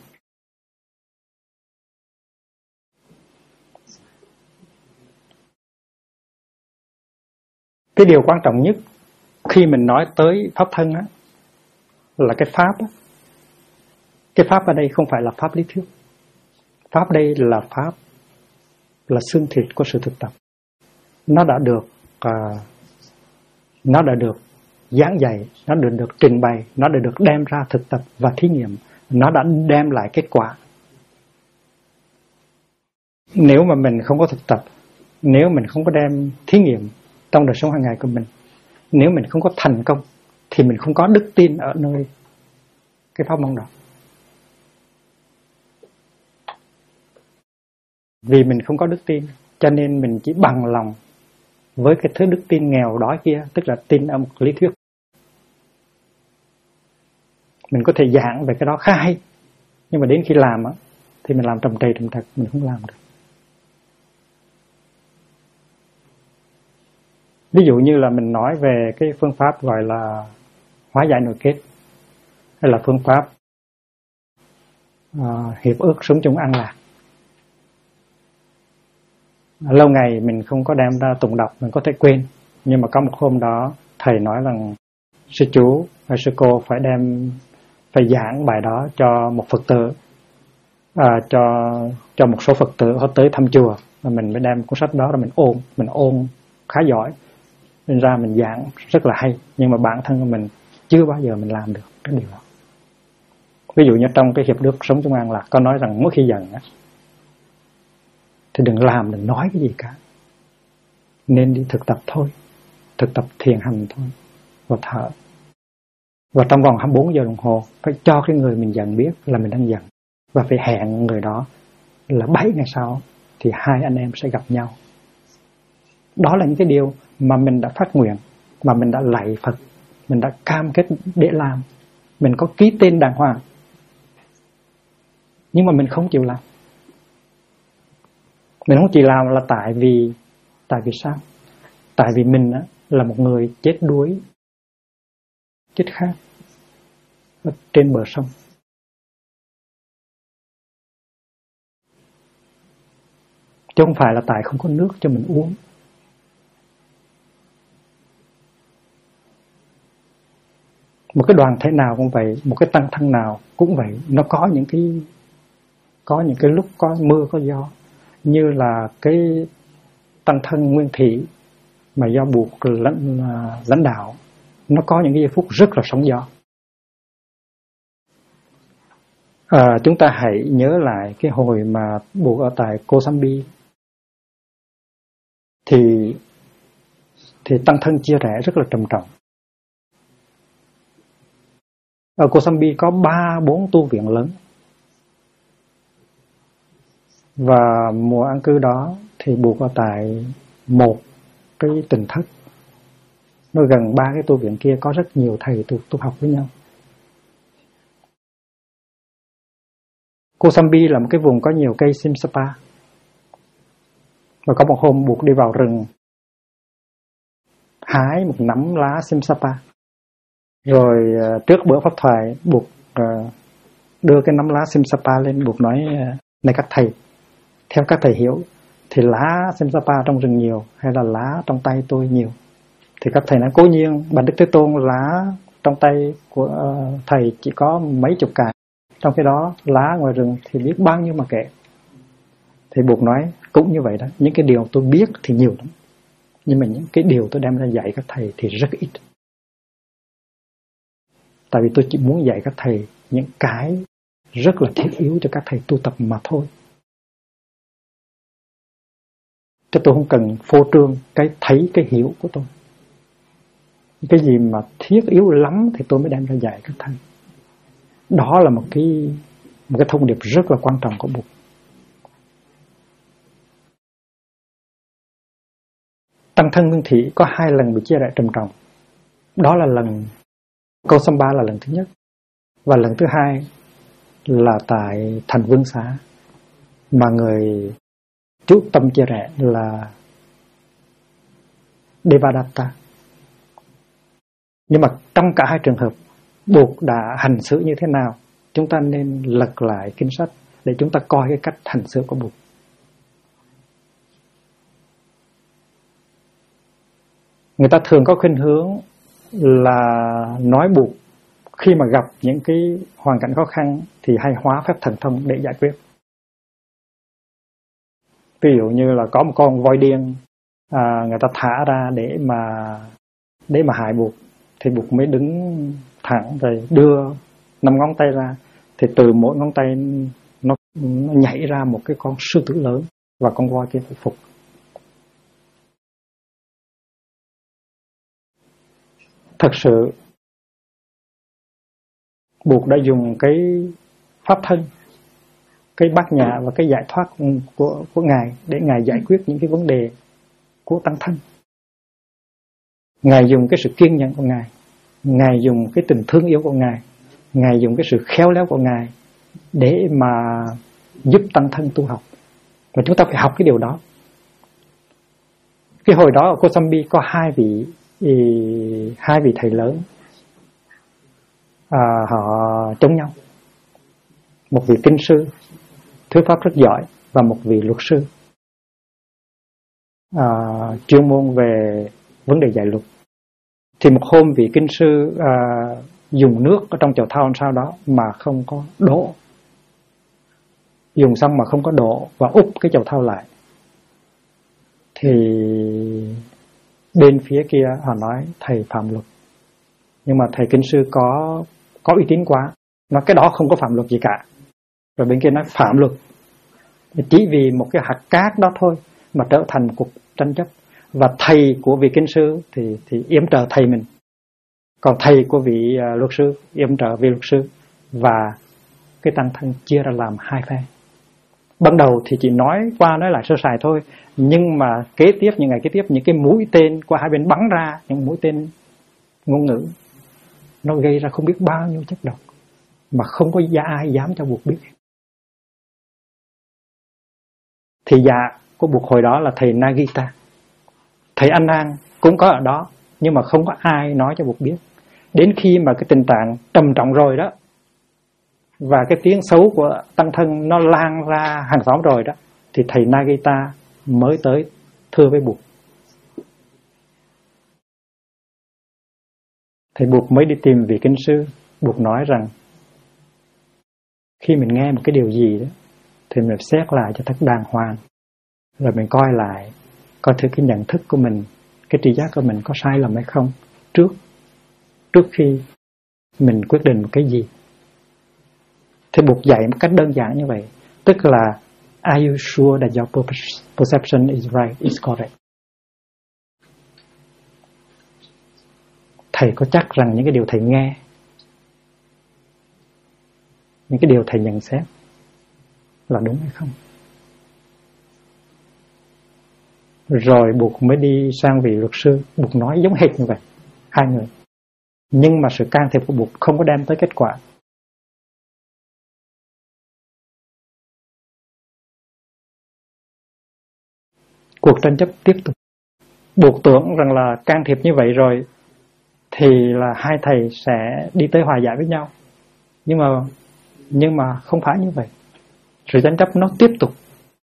Cái điều quan trọng nhất khi mình nói tới pháp thân á, là cái pháp á. Cái pháp ở đây không phải là pháp lý thuyết. Pháp đây là pháp, là xương thịt của sự thực tập. Nó đã được giảng dạy, nó được trình bày, nó đã được đem ra thực tập và thí nghiệm, nó đã đem lại kết quả. Nếu mà mình không có thực tập, nếu mình không có đem thí nghiệm trong đời sống hàng ngày của mình, nếu mình không có thành công thì mình không có đức tin ở nơi cái pháp môn đó. Vì mình không có đức tin cho nên mình chỉ bằng lòng với cái thứ đức tin nghèo đói kia, tức là tin ở một lý thuyết. Mình có thể giảng về cái đó khá hay, nhưng mà đến khi làm á thì mình làm trầm trề trầm trật, mình không làm được. Ví dụ như là mình nói về cái phương pháp gọi là hóa giải nội kết, hay là phương pháp hiệp ước sống chung an lạc. Lâu ngày mình không có đem ra tụng đọc, mình có thể quên. Nhưng mà có một hôm đó thầy nói rằng sư chú hay sư cô phải giảng bài đó cho một Phật tử, cho một số Phật tử họ tới thăm chùa. Và mình mới đem cuốn sách đó rồi mình ôn khá giỏi, nên ra mình giảng rất là hay. Nhưng mà bản thân của mình chưa bao giờ mình làm được cái điều đó. Ví dụ như trong cái hiệp ước sống chung an lạc có nói rằng mỗi khi giận á, thì đừng làm, đừng nói cái gì cả, nên đi thực tập thôi, thực tập thiền hành thôi, và thở. Và trong vòng 24 giờ đồng hồ phải cho cái người mình giận biết là mình đang giận, và phải hẹn người đó là 7 ngày sau thì hai anh em sẽ gặp nhau. Đó là những cái điều mà mình đã phát nguyện, mà mình đã lạy Phật, mình đã cam kết để làm. Mình có ký tên đàng hoàng, nhưng mà mình không chịu làm. Mình không chịu làm là tại vì sao? Tại vì mình á, là một người chết đuối, chết khát ở trên bờ sông. Chứ không phải là tại không có nước cho mình uống. Một cái đoàn thể nào cũng vậy, một cái tăng thân nào cũng vậy, nó có những cái lúc có mưa có gió. Như là cái tăng thân Nguyên Thủy mà do Buộc lãnh đạo, nó có những cái giây phút rất là sóng gió. Chúng ta hãy nhớ lại cái hồi mà Buộc ở tại Kosambi thì tăng thân chia rẽ rất là trầm trọng. Ở Kosambi có 3-4 tu viện lớn, và mùa an cư đó thì Buộc ở tại một cái tỉnh thất, nó gần 3 cái tu viện kia có rất nhiều thầy tu học với nhau. Kosambi là một cái vùng có nhiều cây simsapa, và có một hôm Buộc đi vào rừng hái một nắm lá simsapa, rồi trước bữa pháp thoại Buộc đưa cái nắm lá simsapa lên. Buộc nói: này các thầy, theo các thầy hiểu thì lá simsapa trong rừng nhiều hay là lá trong tay tôi nhiều? Thì các thầy nói: cố nhiên Bạch Đức Thế Tôn lá trong tay của thầy chỉ có mấy chục cái, trong khi đó lá ngoài rừng thì biết bao nhiêu mà kể. Thì Buộc nói: cũng như vậy đó, những cái điều tôi biết thì nhiều lắm, nhưng mà những cái điều tôi đem ra dạy các thầy thì rất ít. Tại vì tôi chỉ muốn dạy các thầy những cái rất là thiết yếu cho các thầy tu tập mà thôi. Chứ tôi không cần phô trương cái thấy, cái hiểu của tôi. Cái gì mà thiết yếu lắm thì tôi mới đem ra dạy các thầy. Đó là một cái thông điệp rất là quan trọng của Buộc. Tăng thân Nguyên Thủy có 2 lần bị chia rẽ trầm trọng. Đó là lần Kosamba là lần thứ nhất, và lần thứ hai là tại thành Vương Xá, mà người chú tâm chia rẽ là Devadatta. Nhưng mà trong cả 2 trường hợp, Buộc đã hành xử như thế nào? Chúng ta nên lật lại kinh sách để chúng ta coi cái cách hành xử của Buộc. Người ta thường có khuynh hướng là nói Buộc khi mà gặp những cái hoàn cảnh khó khăn thì hay hóa phép thần thông để giải quyết. Ví dụ như là có một con voi điên, người ta thả ra để mà hại Buộc, thì Buộc mới đứng thẳng rồi đưa 5 ngón tay ra, thì từ mỗi ngón tay nó nhảy ra một cái con sư tử lớn, và con voi kia phải phục. Thật sự Buộc đã dùng cái pháp thân, cái bát nhã và cái giải thoát của Ngài để Ngài giải quyết những cái vấn đề của tăng thân. Ngài dùng cái sự kiên nhẫn của Ngài, Ngài dùng cái tình thương yêu của Ngài, Ngài dùng cái sự khéo léo của Ngài để mà giúp tăng thân tu học. Và chúng ta phải học cái điều đó. Cái hồi đó ở Kosambi có 2 vị thầy lớn, họ chống nhau. Một vị kinh sư thuyết pháp rất giỏi và một vị luật sư chuyên môn về vấn đề dạy luật. Thì một hôm vị kinh sư dùng nước ở trong chậu thau sau đó mà không có đổ, dùng xong mà không có đổ, và úp cái chậu thau lại. Thì bên phía kia họ nói thầy phạm luật, nhưng mà thầy kinh sư có uy tín quá, nói cái đó không có phạm luật gì cả. Rồi bên kia nói phạm luật, chỉ vì một cái hạt cát đó thôi mà trở thành một cuộc tranh chấp. Và thầy của vị kinh sư thì yểm trợ thầy mình, còn thầy của vị luật sư yểm trợ vị luật sư, và cái tăng thân chia ra làm 2 phe. Ban đầu thì chỉ nói qua nói lại sơ sài thôi, nhưng mà kế tiếp, những ngày kế tiếp, những cái mũi tên qua hai bên bắn ra, những mũi tên ngôn ngữ, nó gây ra không biết bao nhiêu chất độc mà không có ai dám cho Buộc biết. Thì dạ của Buộc hồi đó là thầy Nagita, thầy An Nan cũng có ở đó, nhưng mà không có ai nói cho Buộc biết. Đến khi mà cái tình trạng trầm trọng rồi đó, và cái tiếng xấu của tăng thân nó lan ra hàng xóm rồi đó, thì thầy Nagita mới tới thưa với Buộc. Thầy Buộc mới đi tìm vị kinh sư. Buộc nói rằng khi mình nghe một cái điều gì đó thì mình xét lại cho thật đàng hoàng, rồi mình coi lại coi thử cái nhận thức của mình, cái tri giác của mình có sai lầm hay không trước khi mình quyết định một cái gì. Thì Bụt dạy một cách đơn giản như vậy, tức là are you sure that your perception is right, is correct? Thầy có chắc rằng những cái điều thầy nghe, những cái điều thầy nhận xét là đúng hay không? Rồi Bụt mới đi sang vị luật sư, Bụt nói giống hệt như vậy, hai người. Nhưng mà sự can thiệp của Bụt không có đem tới kết quả. Cuộc tranh chấp tiếp tục. Bụt tưởng rằng là can thiệp như vậy rồi thì là hai thầy sẽ đi tới hòa giải với nhau. Nhưng mà không phải như vậy. Sự tranh chấp nó tiếp tục.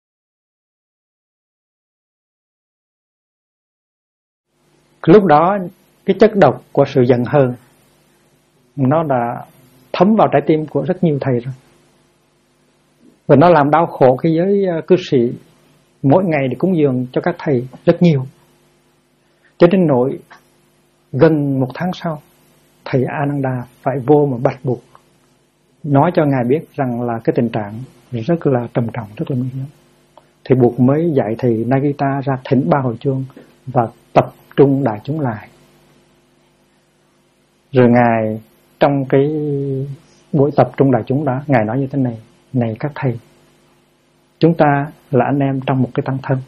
Lúc đó cái chất độc của sự giận hờn nó đã thấm vào trái tim của rất nhiều thầy rồi. Và nó làm đau khổ cái giới cư sĩ mỗi ngày để cúng dường cho các thầy rất nhiều. Cho đến nỗi gần 1 tháng sau, thầy Ananda phải vô mà bạch Bụt, nói cho Ngài biết rằng là cái tình trạng rất là trầm trọng, rất là nguy hiểm. Thì Bụt mới dạy thầy Nagita ra thỉnh 3 hồi chuông và tập trung đại chúng lại. Rồi Ngài trong cái buổi tập trung đại chúng đó, Ngài nói như thế này: này các thầy, chúng ta là anh em trong một cái tăng thân.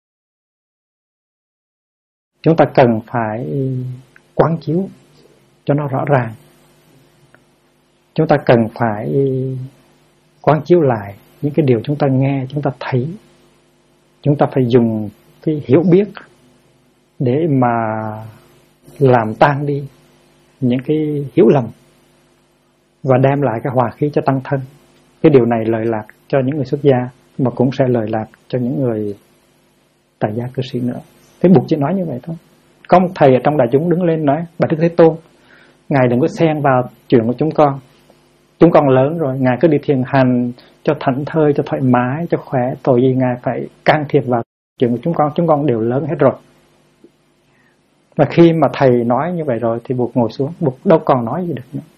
Chúng ta cần phải quán chiếu cho nó rõ ràng. Chúng ta cần phải quán chiếu lại những cái điều chúng ta nghe, chúng ta thấy. Chúng ta phải dùng cái hiểu biết để mà làm tan đi những cái hiểu lầm và đem lại cái hòa khí cho tăng thân. Cái điều này lợi lạc cho những người xuất gia, mà cũng sẽ lợi lạc cho những người tại gia cư sĩ nữa. Thế Bụt chỉ nói như vậy thôi. Có một thầy ở trong đại chúng đứng lên nói: Bạch Đức Thế Tôn, Ngài đừng có xen vào chuyện của chúng con. Chúng con lớn rồi, Ngài cứ đi thiền hành cho thảnh thơi, cho thoải mái, cho khỏe. Tội gì Ngài phải can thiệp vào chuyện của chúng con đều lớn hết rồi. Và khi mà thầy nói như vậy rồi thì Bụt ngồi xuống, Bụt đâu còn nói gì được nữa.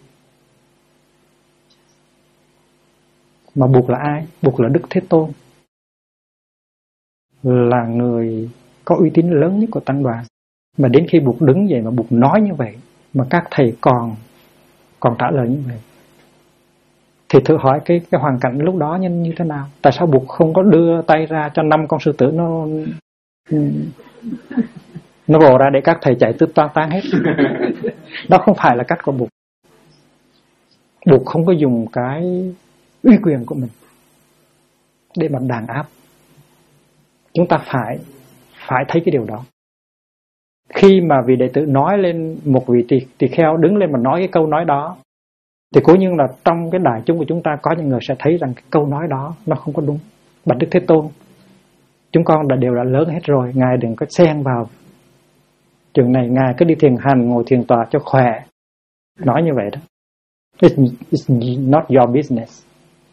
Mà Bụt là ai? Bụt là Đức Thế Tôn, là người có uy tín lớn nhất của tăng đoàn. Mà đến khi Bụt đứng dậy mà Bụt nói như vậy, mà các thầy còn trả lời như vậy, thì thử hỏi cái hoàn cảnh lúc đó như thế nào? Tại sao Bụt không có đưa tay ra cho 5 con sư tử nó vồ ra để các thầy chạy tứ toan tan hết? Đó không phải là cách của Bụt. Bụt không có dùng cái uy quyền của mình để mà đàn áp. Chúng ta phải thấy cái điều đó. Khi mà vị đệ tử nói lên, một vị tỳ kheo đứng lên mà nói cái câu nói đó, thì cố nhiên là trong cái đại chúng của chúng ta có những người sẽ thấy rằng cái câu nói đó nó không có đúng. Bạch Đức Thế Tôn, chúng con đều đã lớn hết rồi, Ngài đừng có xen vào chuyện này, Ngài cứ đi thiền hành, ngồi thiền tọa cho khỏe. Nói như vậy đó. It's not your business.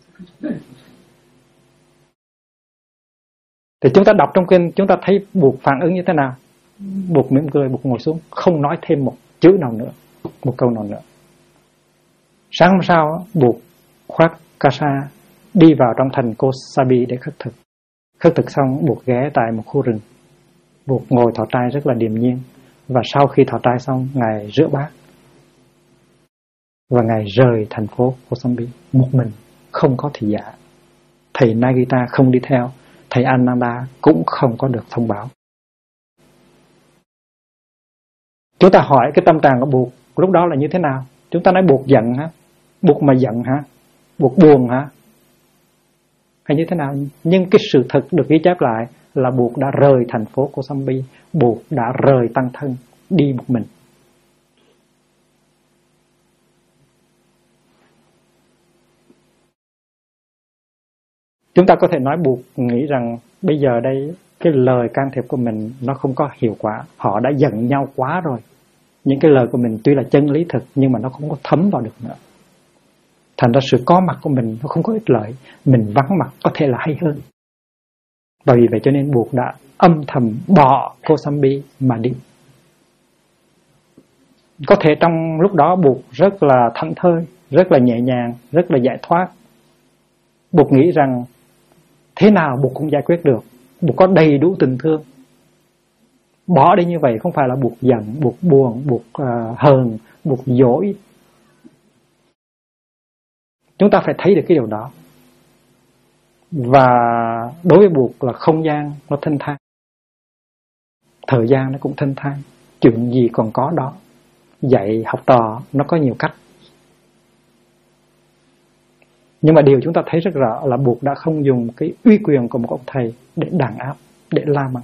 Thì chúng ta đọc trong kinh, chúng ta thấy Bụt phản ứng như thế nào? Bụt mỉm cười, Bụt ngồi xuống, không nói thêm một chữ nào nữa, một câu nào nữa. Sáng hôm sau, Bụt khoác Kasa đi vào trong thành Kosabi để khất thực. Khất thực xong, Bụt ghé tại một khu rừng. Bụt ngồi thọ trai rất là điềm nhiên. Và sau khi thọ trai xong, Ngài rửa bát và Ngài rời thành phố Kosambi một mình, không có thị giả. Thầy Nagita không đi theo, thầy Ananda cũng không có được thông báo. Chúng ta hỏi cái tâm trạng của Bụt lúc đó là như thế nào? Chúng ta nói Bụt giận hả? Bụt mà giận hả? Bụt buồn hả? Hay như thế nào? Nhưng cái sự thật được ghi chép lại là Bụt đã rời thành phố Kosambi, Bụt đã rời tăng thân, đi một mình. Chúng ta có thể nói Bụt nghĩ rằng bây giờ đây cái lời can thiệp của mình nó không có hiệu quả. Họ đã giận nhau quá rồi. Những cái lời của mình tuy là chân lý thực nhưng mà nó không có thấm vào được nữa. Thành ra sự có mặt của mình nó không có ích lợi. Mình vắng mặt có thể là hay hơn. Và vì vậy cho nên Buộc đã âm thầm bỏ Kosambi mà đi. Có thể trong lúc đó Buộc rất là thảnh thơi, rất là nhẹ nhàng, rất là giải thoát. Buộc nghĩ rằng thế nào Buộc cũng giải quyết được. Buộc có đầy đủ tình thương. Bỏ đi như vậy không phải là Buộc giận, Buộc buồn, Buộc hờn, Buộc dỗi. Chúng ta phải thấy được cái điều đó. Và đối với Buộc là không gian nó thênh thang, thời gian nó cũng thênh thang, chuyện gì còn có đó. Dạy học trò nó có nhiều cách. Nhưng mà điều chúng ta thấy rất rõ là Buộc đã không dùng cái uy quyền của một ông thầy để đàn áp, để la mắng.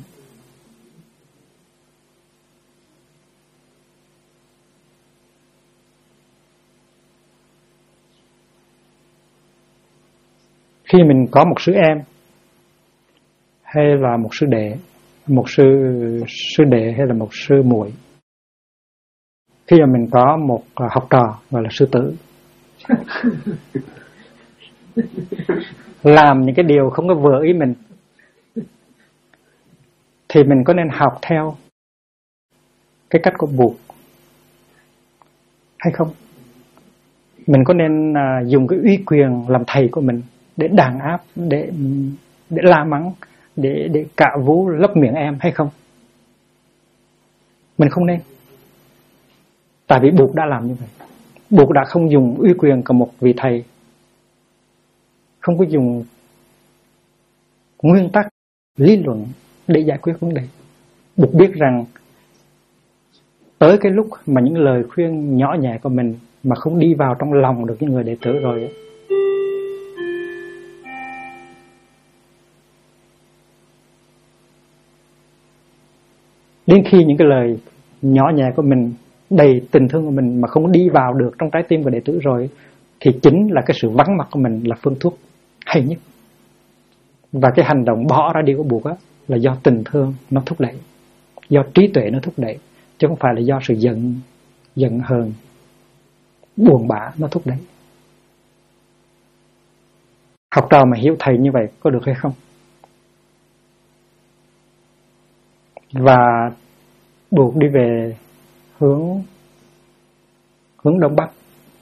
Khi mình có một sư em hay là một sư đệ, một sư đệ hay là một sư muội, khi mà mình có một học trò gọi là sư tử làm những cái điều không có vừa ý mình, thì mình có nên học theo cái cách của Buộc hay không? Mình có nên dùng cái uy quyền làm thầy của mình để đàn áp, để la mắng, để cạo vú lấp miệng em hay không? Mình không nên. Tại vì Buộc đã làm như vậy. Buộc đã không dùng uy quyền của một vị thầy, không có dùng nguyên tắc, lý luận để giải quyết vấn đề. Buộc biết rằng tới cái lúc mà những lời khuyên nhỏ nhẹ của mình mà không đi vào trong lòng được những người đệ tử rồi ấy, đến khi những cái lời nhỏ nhẹ của mình, đầy tình thương của mình mà không đi vào được trong trái tim của đệ tử rồi, thì chính là cái sự vắng mặt của mình là phương thuốc hay nhất. Và cái hành động bỏ ra đi của Buộc á là do tình thương nó thúc đẩy, do trí tuệ nó thúc đẩy, chứ không phải là do sự giận hờn, buồn bã nó thúc đẩy. Học trò mà hiểu thầy như vậy có được hay không? Và Buộc đi về hướng Đông Bắc.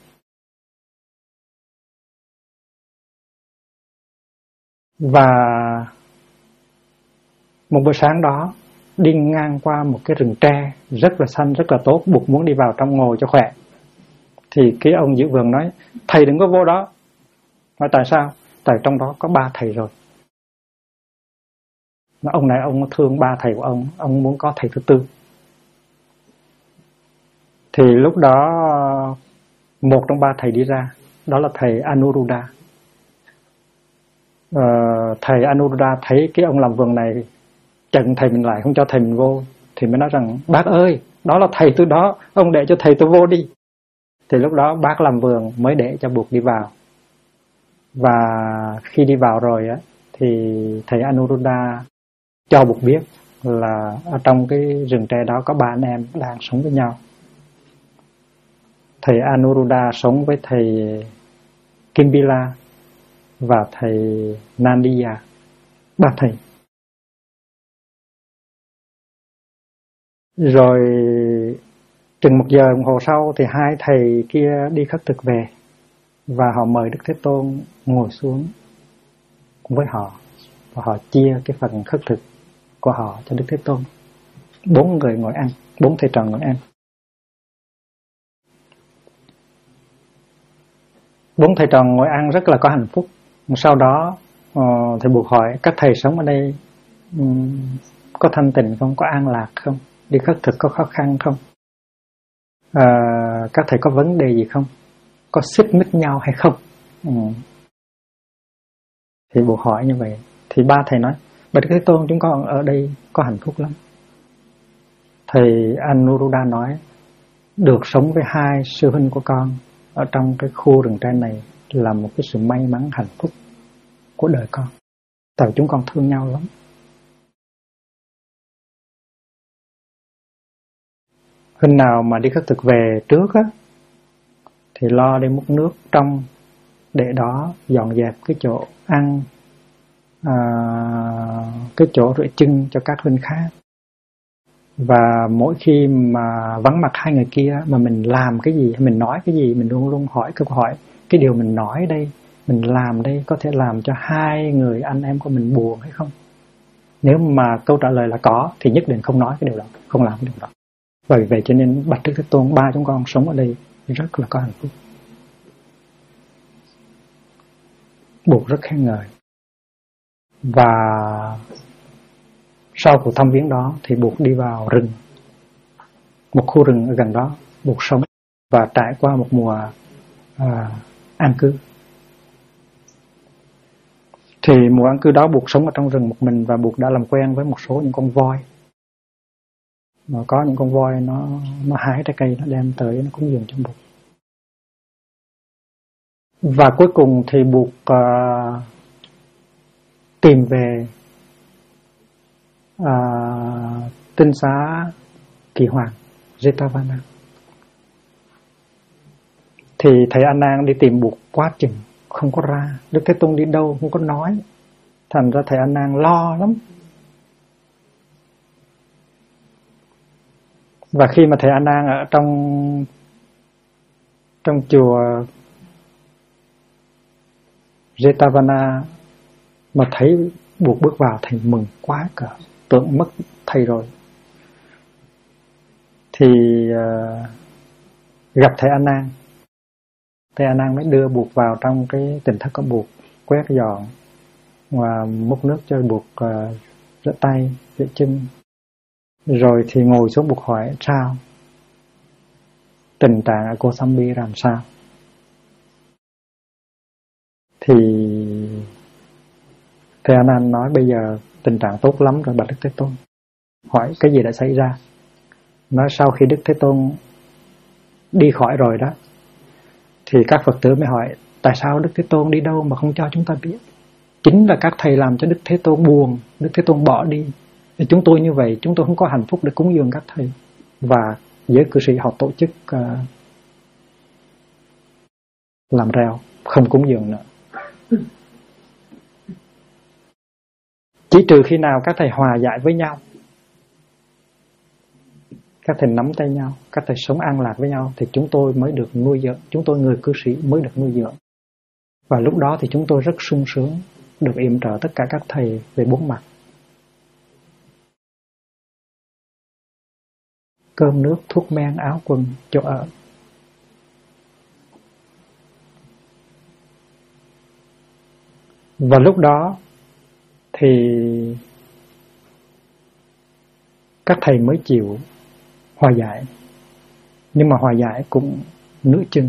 Và một buổi sáng đó, đi ngang qua một cái rừng tre rất là xanh, rất là tốt. Buộc muốn đi vào trong ngồi cho khỏe. Thì cái ông giữ vườn nói: thầy đừng có vô đó. Hỏi tại sao? Tại trong đó có 3 thầy rồi. Ông này ông thương 3 thầy của ông muốn có thầy thứ 4. Thì lúc đó một trong 3 thầy đi ra, đó là thầy Anuruddha. Thầy Anuruddha thấy cái ông làm vườn này chặn thầy mình lại, không cho thầy mình vô, thì mới nói rằng: bác ơi, đó là thầy tôi đó, ông để cho thầy tôi vô đi. Thì lúc đó bác làm vườn mới để cho Buộc đi vào. Và khi đi vào rồi á, thì thầy Anuruddha cho Buộc biết là ở trong cái rừng tre đó có 3 anh em đang sống với nhau. Thầy Anuruddha sống với thầy Kimbila và thầy Nandiya, 3 thầy. Rồi chừng 1 giờ đồng hồ sau thì 2 thầy kia đi khất thực về, và họ mời Đức Thế Tôn ngồi xuống với họ, và họ chia cái phần khất thực của họ cho Đức Thế Tôn. 4 người ngồi ăn, 4 thầy trò ngồi ăn. 4 thầy trò ngồi ăn rất là có hạnh phúc. Sau đó thầy Buộc hỏi: các thầy sống ở đây có thanh tịnh không, có an lạc không, đi khất thực có khó khăn không, các thầy có vấn đề gì không, có xích mích nhau hay không? Thì Buộc hỏi như vậy. Thì 3 thầy nói: bạch Đức Thế Tôn, chúng con ở đây có hạnh phúc lắm. Thầy Anuruddha nói: được sống với 2 sư huynh của con ở trong cái khu rừng tre này là một cái sự may mắn hạnh phúc của đời con, tại chúng con thương nhau lắm. Huynh nào mà đi khất thực về trước á, thì lo đi múc nước trong để đó dọn dẹp cái chỗ ăn, cái chỗ rửa chân cho các huynh khác. Và mỗi khi mà vắng mặt hai người kia mà mình làm cái gì, mình nói cái gì, mình luôn luôn hỏi câu hỏi, cái điều mình nói đây, mình làm đây có thể làm cho hai người anh em của mình buồn hay không? Nếu mà câu trả lời là có thì nhất định không nói cái điều đó, không làm cái điều đó. Bởi vậy cho nên bạch Đức Thế Tôn, ba chúng con sống ở đây rất là có hạnh phúc. Buộc rất khen ngợi. Và sau cuộc thăm viếng đó thì Buộc đi vào rừng, một khu rừng ở gần đó. Buộc sống và trải qua một mùa an cư. Thì mùa an cư đó Buộc sống ở trong rừng một mình, và Buộc đã làm quen với một số những con voi. Mà có những con voi nó hái trái cây, nó đem tới, nó cúng dường cho Buộc. Và cuối cùng thì Buộc tìm về tinh xá Kỳ Hoàng Jetavana. Thì thầy A Nan đi tìm Buộc quá chừng không có ra. Đức Thế Tôn đi đâu không có nói. Thành ra thầy A Nan lo lắm. Và khi mà thầy A Nan ở trong chùa Jetavana mà thấy Buộc bước vào, thầy mừng quá cỡ, tưởng mất thầy rồi. Thì gặp thầy A Nan. Thầy A Nan mới đưa Buộc vào trong cái tỉnh thất của Buộc, quét dọn và múc nước cho Buộc rửa tay, rửa chân. Rồi thì ngồi xuống, Buộc hỏi sao? Tình trạng ở Kosambi làm sao? Thì thầy A Nan nói bây giờ tình trạng tốt lắm rồi bạch Đức Thế Tôn. Hỏi cái gì đã xảy ra? Nói sau khi Đức Thế Tôn đi khỏi rồi đó, thì các Phật tử mới hỏi tại sao Đức Thế Tôn đi đâu mà không cho chúng ta biết? Chính là các thầy làm cho Đức Thế Tôn buồn, Đức Thế Tôn bỏ đi. Thì chúng tôi như vậy, chúng tôi không có hạnh phúc để cúng dường các thầy. Và giới cư sĩ họ tổ chức làm reo, không cúng dường nữa. Chỉ trừ khi nào các thầy hòa giải với nhau, các thầy nắm tay nhau, các thầy sống an lạc với nhau, thì chúng tôi mới được nuôi dưỡng, chúng tôi người cư sĩ mới được nuôi dưỡng. Và lúc đó thì chúng tôi rất sung sướng, được yểm trợ tất cả các thầy về bốn mặt. Cơm nước, thuốc men, áo quần, chỗ ở. Và lúc đó thì các thầy mới chịu hòa giải. Nhưng mà hòa giải cũng nửa chừng.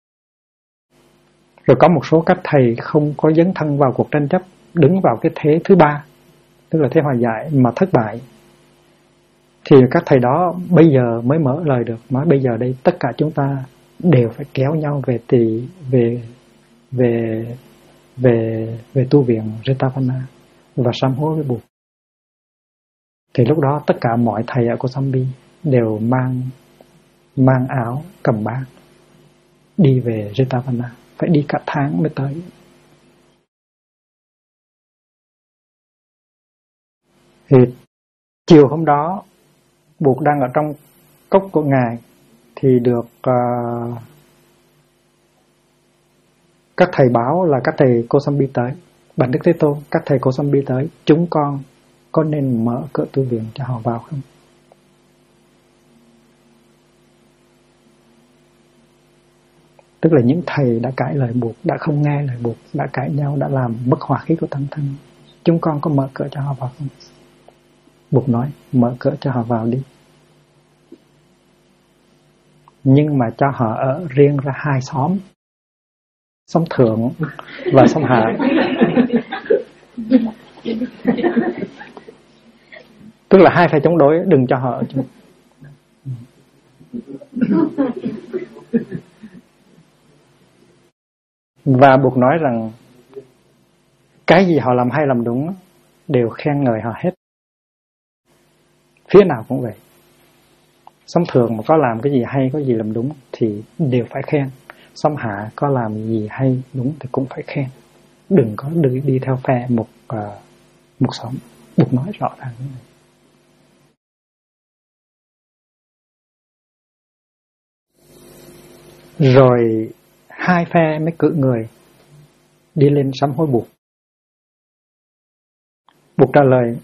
Rồi có một số các thầy không có dấn thân vào cuộc tranh chấp, đứng vào cái thế thứ ba, tức là thế hòa giải mà thất bại. Thì các thầy đó bây giờ mới mở lời được, nói bây giờ đây tất cả chúng ta đều phải kéo nhau về tu viện Jetavana và sám hối với Buộc. Thì lúc đó tất cả mọi thầy ở Kosambi đều mang áo cầm bát đi về Jetavana, phải đi cả tháng mới tới. Thì chiều hôm đó Buộc đang ở trong cốc của Ngài thì được các thầy báo là các thầy Kosambi tới. Bạch Đức Thế Tôn, các thầy Kosambi tới, chúng con có nên mở cửa tu viện cho họ vào không? Tức là những thầy đã cãi lời Buộc, đã không nghe lời Buộc, đã cãi nhau, đã làm mất hòa khí của tăng thân. Chúng con có mở cửa cho họ vào không? Buộc nói, mở cửa cho họ vào đi. Nhưng mà cho họ ở riêng ra hai xóm, xóm thượng và xóm hạ. Tức là hai phe chống đối, đừng cho họ ở chung. Và Buộc nói rằng cái gì họ làm hay làm đúng đều khen ngợi họ hết. Phía nào cũng vậy. Xóm thượng mà có làm cái gì hay, có gì làm đúng thì đều phải khen. Xóm hạ có làm gì hay đúng thì cũng phải khen. đừng có đi theo phe một sống. Bụt nói rõ ràng như này. Rồi hai phe mới cử người đi lên sám hối Bụt. Bụt trả lời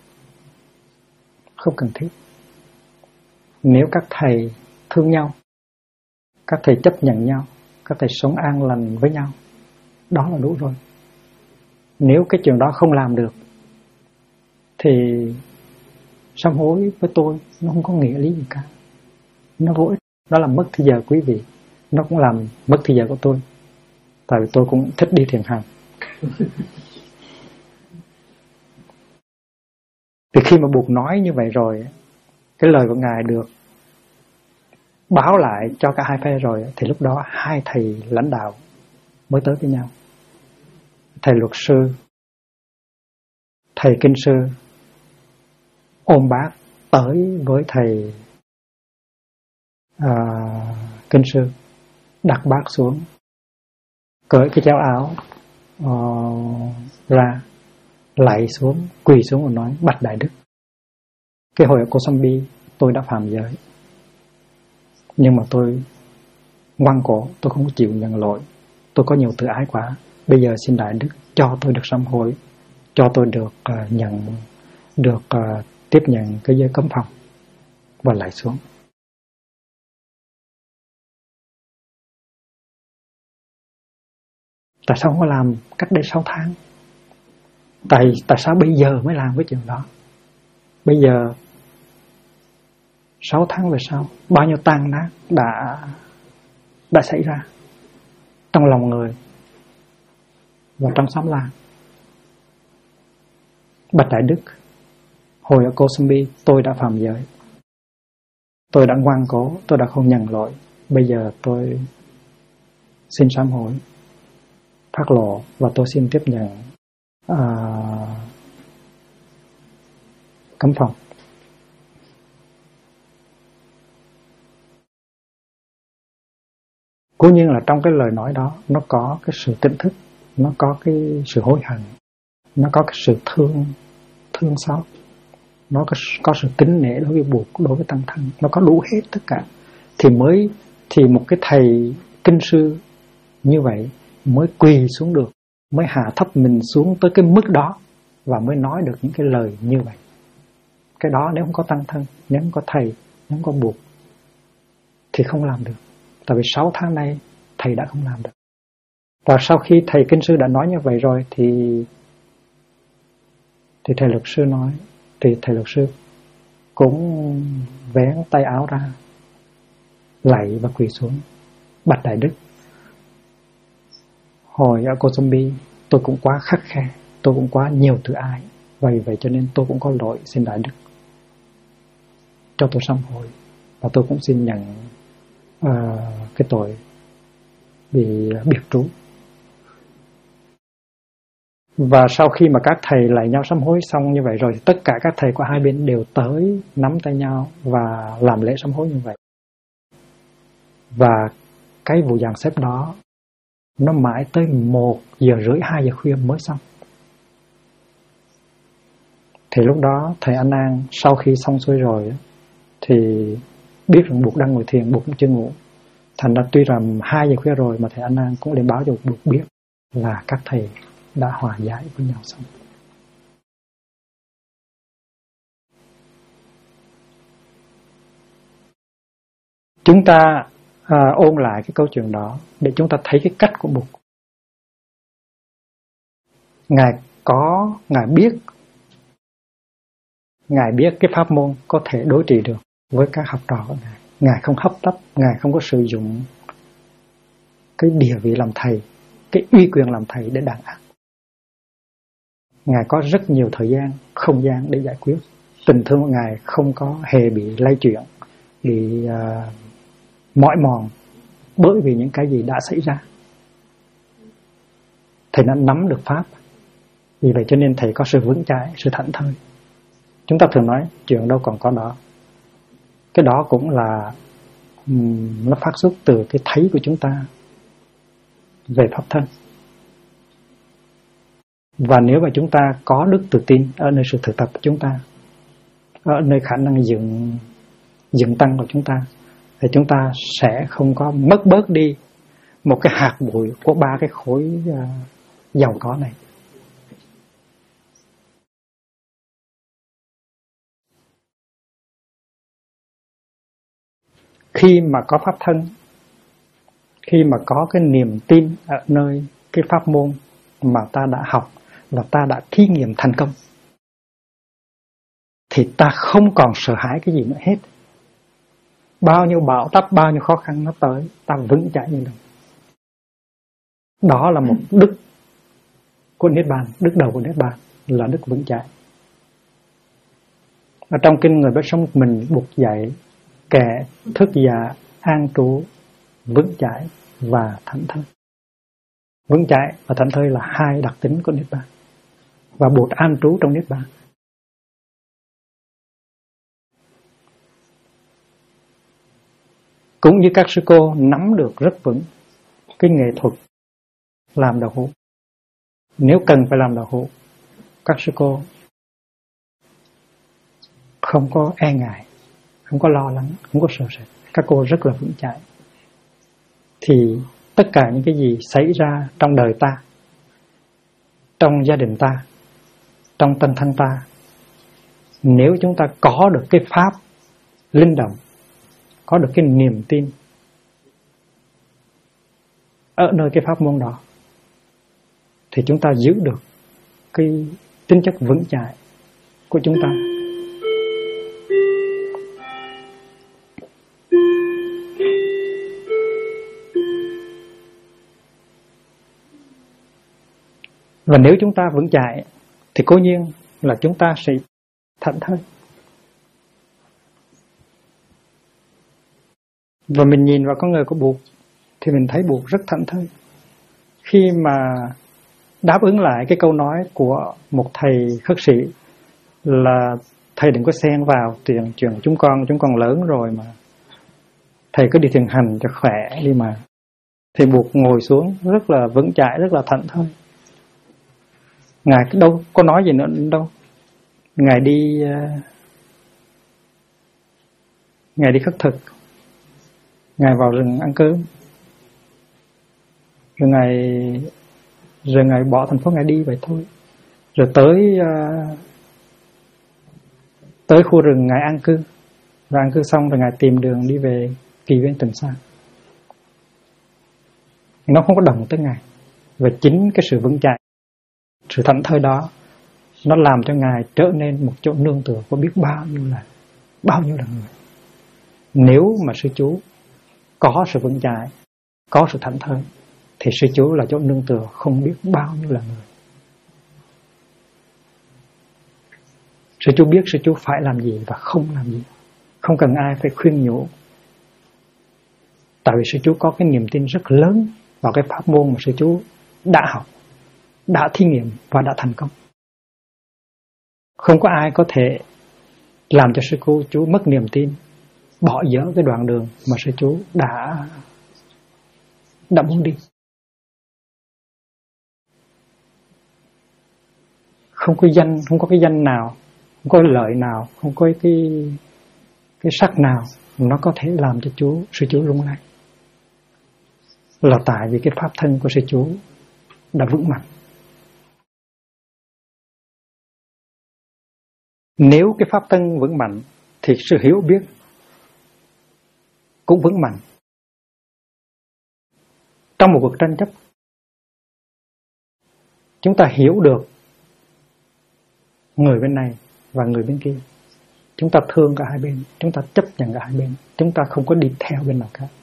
không cần thiết. Nếu các thầy thương nhau, các thầy chấp nhận nhau, các thầy sống an lành với nhau, đó là đủ rồi. Nếu cái chuyện đó không làm được thì sám hối với tôi nó không có nghĩa lý gì cả. Nó vô ích, nó làm mất thời giờ quý vị, nó cũng làm mất thời giờ của tôi. Tại vì tôi cũng thích đi thiền hành. Thì khi mà Bụt nói như vậy rồi, cái lời của Ngài được báo lại cho cả hai phe rồi, thì lúc đó hai thầy lãnh đạo mới tới với nhau. Thầy luật sư, thầy kinh sư ôm bát tới với thầy kinh sư, đặt bát xuống, cởi cái cháo áo ra, lạy xuống, quỳ xuống và nói: bạch Đại Đức, cái hồi ở Kosambi tôi đã phạm giới, nhưng mà tôi ngoan cố, tôi không chịu nhận lỗi, tôi có nhiều tự ái quá. Bây giờ xin Đại Đức cho tôi được sám hối, cho tôi được tiếp nhận cái giới cấm phòng. Và lại xuống. Tại sao không có làm cách đây 6 tháng? Tại sao bây giờ mới làm cái chuyện đó? Bây giờ 6 tháng về sau, bao nhiêu tan nát đã xảy ra trong lòng người và trong xóm làng. Bạch Đại Đức, hồi ở Kosambi tôi đã phạm giới, tôi đã ngoan cố, tôi đã không nhận lỗi. Bây giờ tôi xin sám hối, phát lộ, và tôi xin tiếp nhận cấm phòng. Cố nhiên là trong cái lời nói đó nó có cái sự tỉnh thức, nó có cái sự hối hận, nó có cái sự thương xót, nó có sự kính nể đối với Bụt, đối với tăng thân, nó có đủ hết tất cả. Thì một cái thầy kinh sư như vậy mới quỳ xuống được, mới hạ thấp mình xuống tới cái mức đó và mới nói được những cái lời như vậy. Cái đó nếu không có tăng thân, nếu không có thầy, nếu không có Bụt thì không làm được. Tại vì 6 tháng nay thầy đã không làm được. Và sau khi thầy kinh sư đã nói như vậy rồi thì thầy luật sư nói, thì thầy luật sư cũng vén tay áo ra, lạy và quỳ xuống: bạch Đại Đức, hồi ở Kosambi tôi cũng quá khắt khe, tôi cũng quá nhiều tự ái, vậy cho nên tôi cũng có lỗi, xin Đại Đức cho tôi sám hối, và tôi cũng xin nhận cái tội bị biệt trú. Và sau khi mà các thầy lại nhau sám hối xong như vậy rồi, thì tất cả các thầy của hai bên đều tới nắm tay nhau và làm lễ sám hối như vậy. Và cái vụ dàn xếp đó nó mãi tới 1 giờ rưỡi, 2 giờ khuya mới xong. Thì lúc đó thầy A Nan sau khi xong xuôi rồi thì biết rằng Bụt đang ngồi thiền, Bụt cũng chưa ngủ. Thành ra tuy rằng 2 giờ khuya rồi mà thầy A Nan cũng lên báo cho Bụt biết là các thầy đã hòa giải với nhau xong. Chúng ta ôn lại cái câu chuyện đó để chúng ta thấy cái cách của Bụt. Ngài biết cái pháp môn có thể đối trị được với các học trò của Ngài. Ngài không hấp tấp, Ngài không có sử dụng cái địa vị làm thầy, cái uy quyền làm thầy để đàn áp. Ngài có rất nhiều thời gian, không gian để giải quyết. Tình thương của Ngài không có hề bị lay chuyển, bị mỏi mòn bởi vì những cái gì đã xảy ra. Thầy đã nắm được pháp, vì vậy cho nên thầy có sự vững chãi, sự thảnh thơi. Chúng ta thường nói chuyện đâu còn có đó. Cái đó cũng là nó phát xuất từ cái thấy của chúng ta về pháp thân. Và nếu mà chúng ta có đức tự tin ở nơi sự thực tập của chúng ta, ở nơi khả năng dựng tăng của chúng ta, thì chúng ta sẽ không có mất bớt đi một cái hạt bụi của 3 cái khối giàu có này. Khi mà có pháp thân, khi mà có cái niềm tin ở nơi cái pháp môn mà ta đã học và ta đã thí nghiệm thành công, thì ta không còn sợ hãi cái gì nữa hết. Bao nhiêu bão táp, bao nhiêu khó khăn nó tới, ta vững chãi như đồng. Đó là một đức của Niết Bàn, đức đầu của Niết Bàn là đức vững chãi. Ở trong kinh Người Bớt Sống Một Mình buộc dạy kẻ thức dạ an trú, vững chãi và thảnh thơi. Vững chãi và thảnh thơi là 2 đặc tính của Niết Bàn, và buộc an trú trong Niết Bàn. Cũng như các sư cô nắm được rất vững cái nghệ thuật làm đạo hữu. Nếu cần phải làm đạo hữu, các sư cô không có e ngại, không có lo lắng, không có sợ sệt. Các cô rất là vững chãi. Thì tất cả những cái gì xảy ra trong đời ta, trong gia đình ta, trong tâm thân ta, nếu chúng ta có được cái pháp linh động, có được cái niềm tin ở nơi cái pháp môn đó, thì chúng ta giữ được cái tính chất vững chãi của chúng ta. Và nếu chúng ta vững chãi thì cố nhiên là chúng ta sẽ thảnh thơi. Và mình nhìn vào con người của Bụt thì mình thấy Bụt rất thảnh thơi. Khi mà đáp ứng lại cái câu nói của một thầy khất sĩ là thầy đừng có xen vào chuyện chúng con lớn rồi mà, thầy cứ đi thiền hành cho khỏe đi mà. Thì Bụt ngồi xuống rất là vững chãi, rất là thảnh thơi. Ngài đâu có nói gì nữa đâu. Ngài đi khất thực, Ngài vào rừng ăn cơm, rồi Ngài bỏ thành phố Ngài đi vậy thôi. Rồi tới khu rừng Ngài an cư, rồi an cư xong rồi Ngài tìm đường đi về Kỳ Viên Tịnh Xá. Nó không có động tới Ngài. Và chính cái sự vững chãi, sự thảnh thơi đó, nó làm cho Ngài trở nên một chỗ nương tựa của biết bao nhiêu là người. Nếu mà sư chú có sự vững chãi, có sự thảnh thơi, thì sư chú là chỗ nương tựa không biết bao nhiêu là người. Sư chú biết sư chú phải làm gì và không làm gì, không cần ai phải khuyên nhủ. Tại vì sư chú có cái niềm tin rất lớn vào cái pháp môn mà sư chú đã học, đã thí nghiệm và đã thành công. Không có ai có thể làm cho sư chú mất niềm tin, bỏ dở cái đoạn đường mà sư chú đã muốn đi. Không có cái danh nào, không có lợi nào, không có cái sắc nào nó có thể làm cho sư chú lung lay. Là tại vì cái pháp thân của sư chú đã vững mạnh. Nếu cái pháp thân vững mạnh thì sự hiểu biết cũng vững mạnh. Trong một cuộc tranh chấp, chúng ta hiểu được người bên này và người bên kia. Chúng ta thương cả hai bên, chúng ta chấp nhận cả hai bên, chúng ta không có đi theo bên nào cả.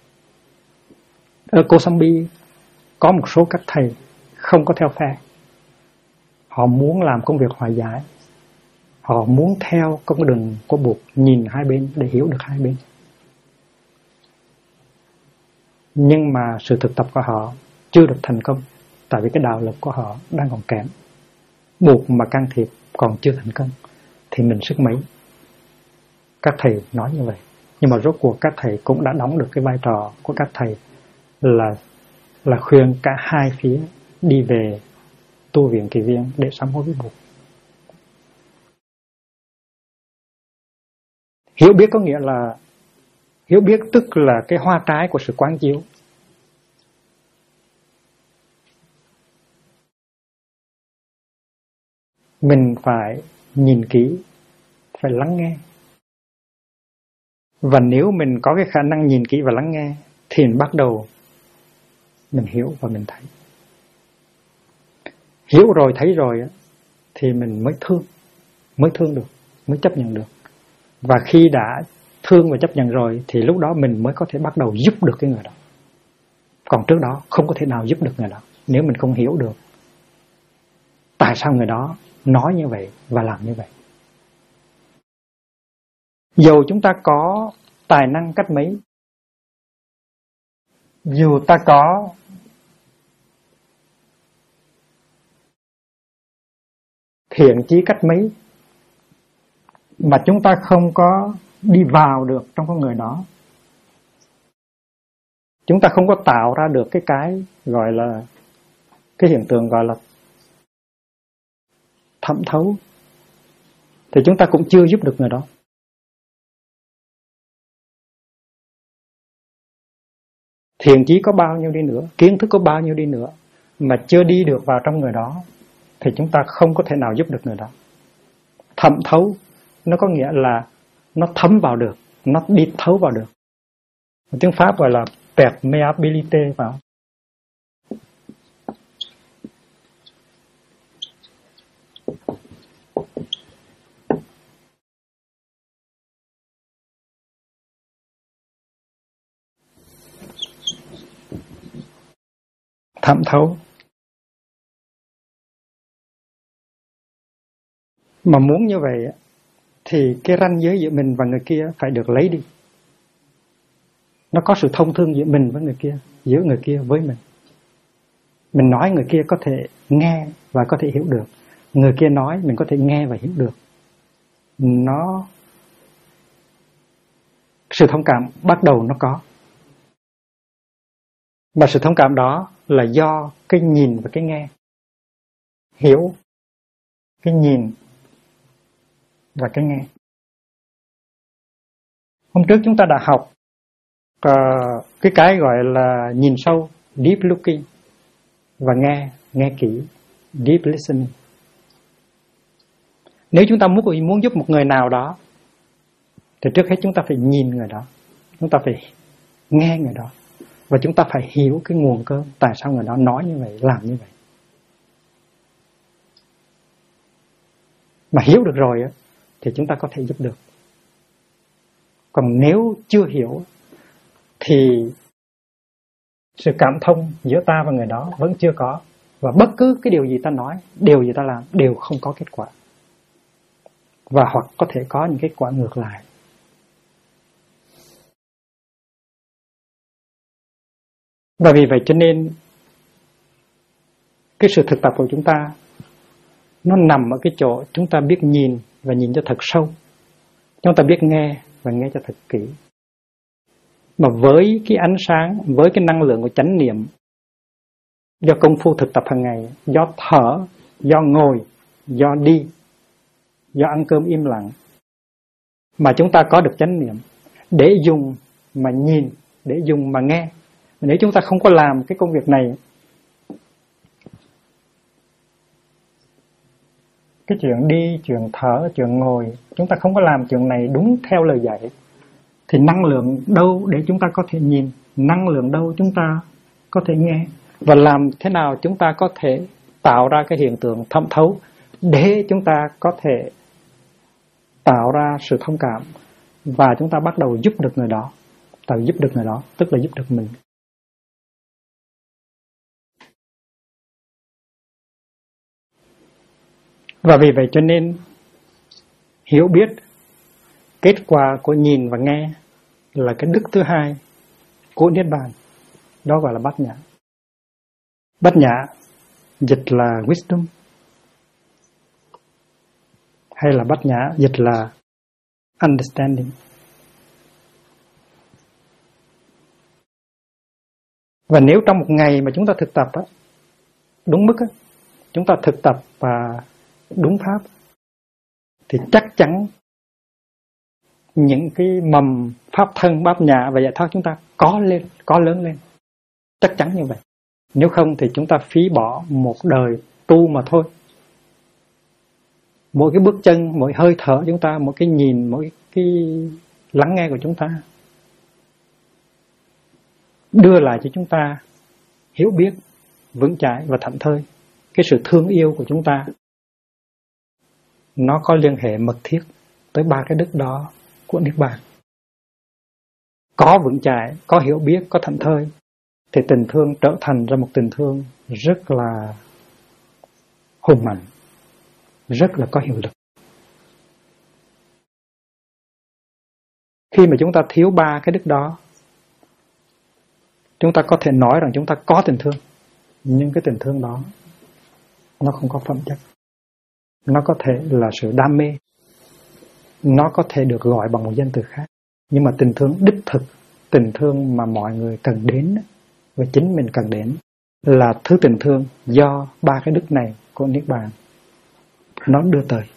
Ở Kosambi có một số các thầy không có theo phe. Họ muốn làm công việc hòa giải. Họ muốn theo con đường của Bụt, nhìn hai bên để hiểu được hai bên. Nhưng mà sự thực tập của họ chưa được thành công, tại vì cái đạo lực của họ đang còn kém. Bụt mà can thiệp còn chưa thành công thì mình sức mấy. Các thầy nói như vậy. Nhưng mà rốt cuộc các thầy cũng đã đóng được cái vai trò của các thầy là khuyên cả hai phía đi về tu viện kỳ viên để sám hối với Bụt. Hiểu biết có nghĩa là, hiểu biết tức là cái hoa trái của sự quán chiếu. Mình phải nhìn kỹ, phải lắng nghe. Và nếu mình có cái khả năng nhìn kỹ và lắng nghe thì bắt đầu mình hiểu và mình thấy. Hiểu rồi, thấy rồi thì mình mới thương được, mới chấp nhận được. Và khi đã thương và chấp nhận rồi thì lúc đó mình mới có thể bắt đầu giúp được cái người đó. Còn trước đó không có thể nào giúp được người đó nếu mình không hiểu được tại sao người đó nói như vậy và làm như vậy. Dù chúng ta có tài năng cách mấy, dù ta có thiện chí cách mấy, mà chúng ta không có đi vào được trong con người đó, chúng ta không có tạo ra được cái gọi là cái hiện tượng gọi là thẩm thấu, thì chúng ta cũng chưa giúp được người đó. Thiện chí có bao nhiêu đi nữa, kiến thức có bao nhiêu đi nữa, mà chưa đi được vào trong người đó thì chúng ta không có thể nào giúp được người đó. Thẩm thấu nó có nghĩa là nó thấm vào được, nó đi thấu vào được. Tiếng Pháp gọi là permeabilité vào. Thẩm thấu. Mà muốn như vậy thì cái ranh giới giữa mình và người kia phải được lấy đi. Nó có sự thông thương giữa mình với người kia, giữa người kia với mình. Mình nói người kia có thể nghe và có thể hiểu được, người kia nói mình có thể nghe và hiểu được. Nó sự thông cảm bắt đầu nó có. Và sự thông cảm đó là do cái nhìn và cái nghe. Hiểu, cái nhìn và cái nghe. Hôm trước chúng ta đã học cái gọi là nhìn sâu, deep looking, và nghe kỹ, deep listening. Nếu chúng ta muốn giúp một người nào đó thì trước hết chúng ta phải nhìn người đó, chúng ta phải nghe người đó, và chúng ta phải hiểu cái nguồn cơn tại sao người đó nói như vậy, làm như vậy. Mà hiểu được rồi thì chúng ta có thể giúp được. Còn nếu chưa hiểu thì sự cảm thông giữa ta và người đó vẫn chưa có. Và bất cứ cái điều gì ta nói, điều gì ta làm đều không có kết quả. Và hoặc có thể có những kết quả ngược lại. Và vì vậy cho nên cái sự thực tập của chúng ta nó nằm ở cái chỗ chúng ta biết nhìn và nhìn cho thật sâu. Chúng ta biết nghe và nghe cho thật kỹ. Mà với cái ánh sáng, với cái năng lượng của chánh niệm, do công phu thực tập hàng ngày, do thở, do ngồi, do đi, do ăn cơm im lặng, mà chúng ta có được chánh niệm để dùng mà nhìn, để dùng mà nghe. Nếu chúng ta không có làm cái công việc này, cái chuyện đi, chuyện thở, chuyện ngồi, chúng ta không có làm chuyện này đúng theo lời dạy, thì năng lượng đâu để chúng ta có thể nhìn, năng lượng đâu chúng ta có thể nghe, và làm thế nào chúng ta có thể tạo ra cái hiện tượng thẩm thấu để chúng ta có thể tạo ra sự thông cảm và chúng ta bắt đầu giúp được người đó. Tạo giúp được người đó tức là giúp được mình. Và vì vậy cho nên hiểu biết kết quả của nhìn và nghe là cái đức thứ hai của Niết Bàn. Đó gọi là bát nhã. Bát nhã dịch là wisdom, hay là bát nhã dịch là understanding. Và nếu trong một ngày mà chúng ta thực tập đúng mức chúng ta thực tập và đúng pháp thì chắc chắn những cái mầm pháp thân, bát nhã và giải thoát chúng ta có lớn lên. Chắc chắn như vậy. Nếu không thì chúng ta phí bỏ một đời tu mà thôi. Mỗi cái bước chân, mỗi hơi thở chúng ta, mỗi cái nhìn, mỗi cái lắng nghe của chúng ta đưa lại cho chúng ta hiểu biết vững chãi và thảnh thơi. Cái sự thương yêu của chúng ta nó có liên hệ mật thiết tới ba cái đức đó của Niết Bàn. Có vững chãi, có hiểu biết, có thảnh thơi thì tình thương trở thành ra một tình thương rất là hùng mạnh, rất là có hiệu lực. Khi mà chúng ta thiếu ba cái đức đó, chúng ta có thể nói rằng chúng ta có tình thương, nhưng cái tình thương đó nó không có phẩm chất. Nó có thể là sự đam mê, nó có thể được gọi bằng một danh từ khác, nhưng mà tình thương đích thực, tình thương mà mọi người cần đến và chính mình cần đến là thứ tình thương do ba cái đức này của Niết Bàn nó đưa tới.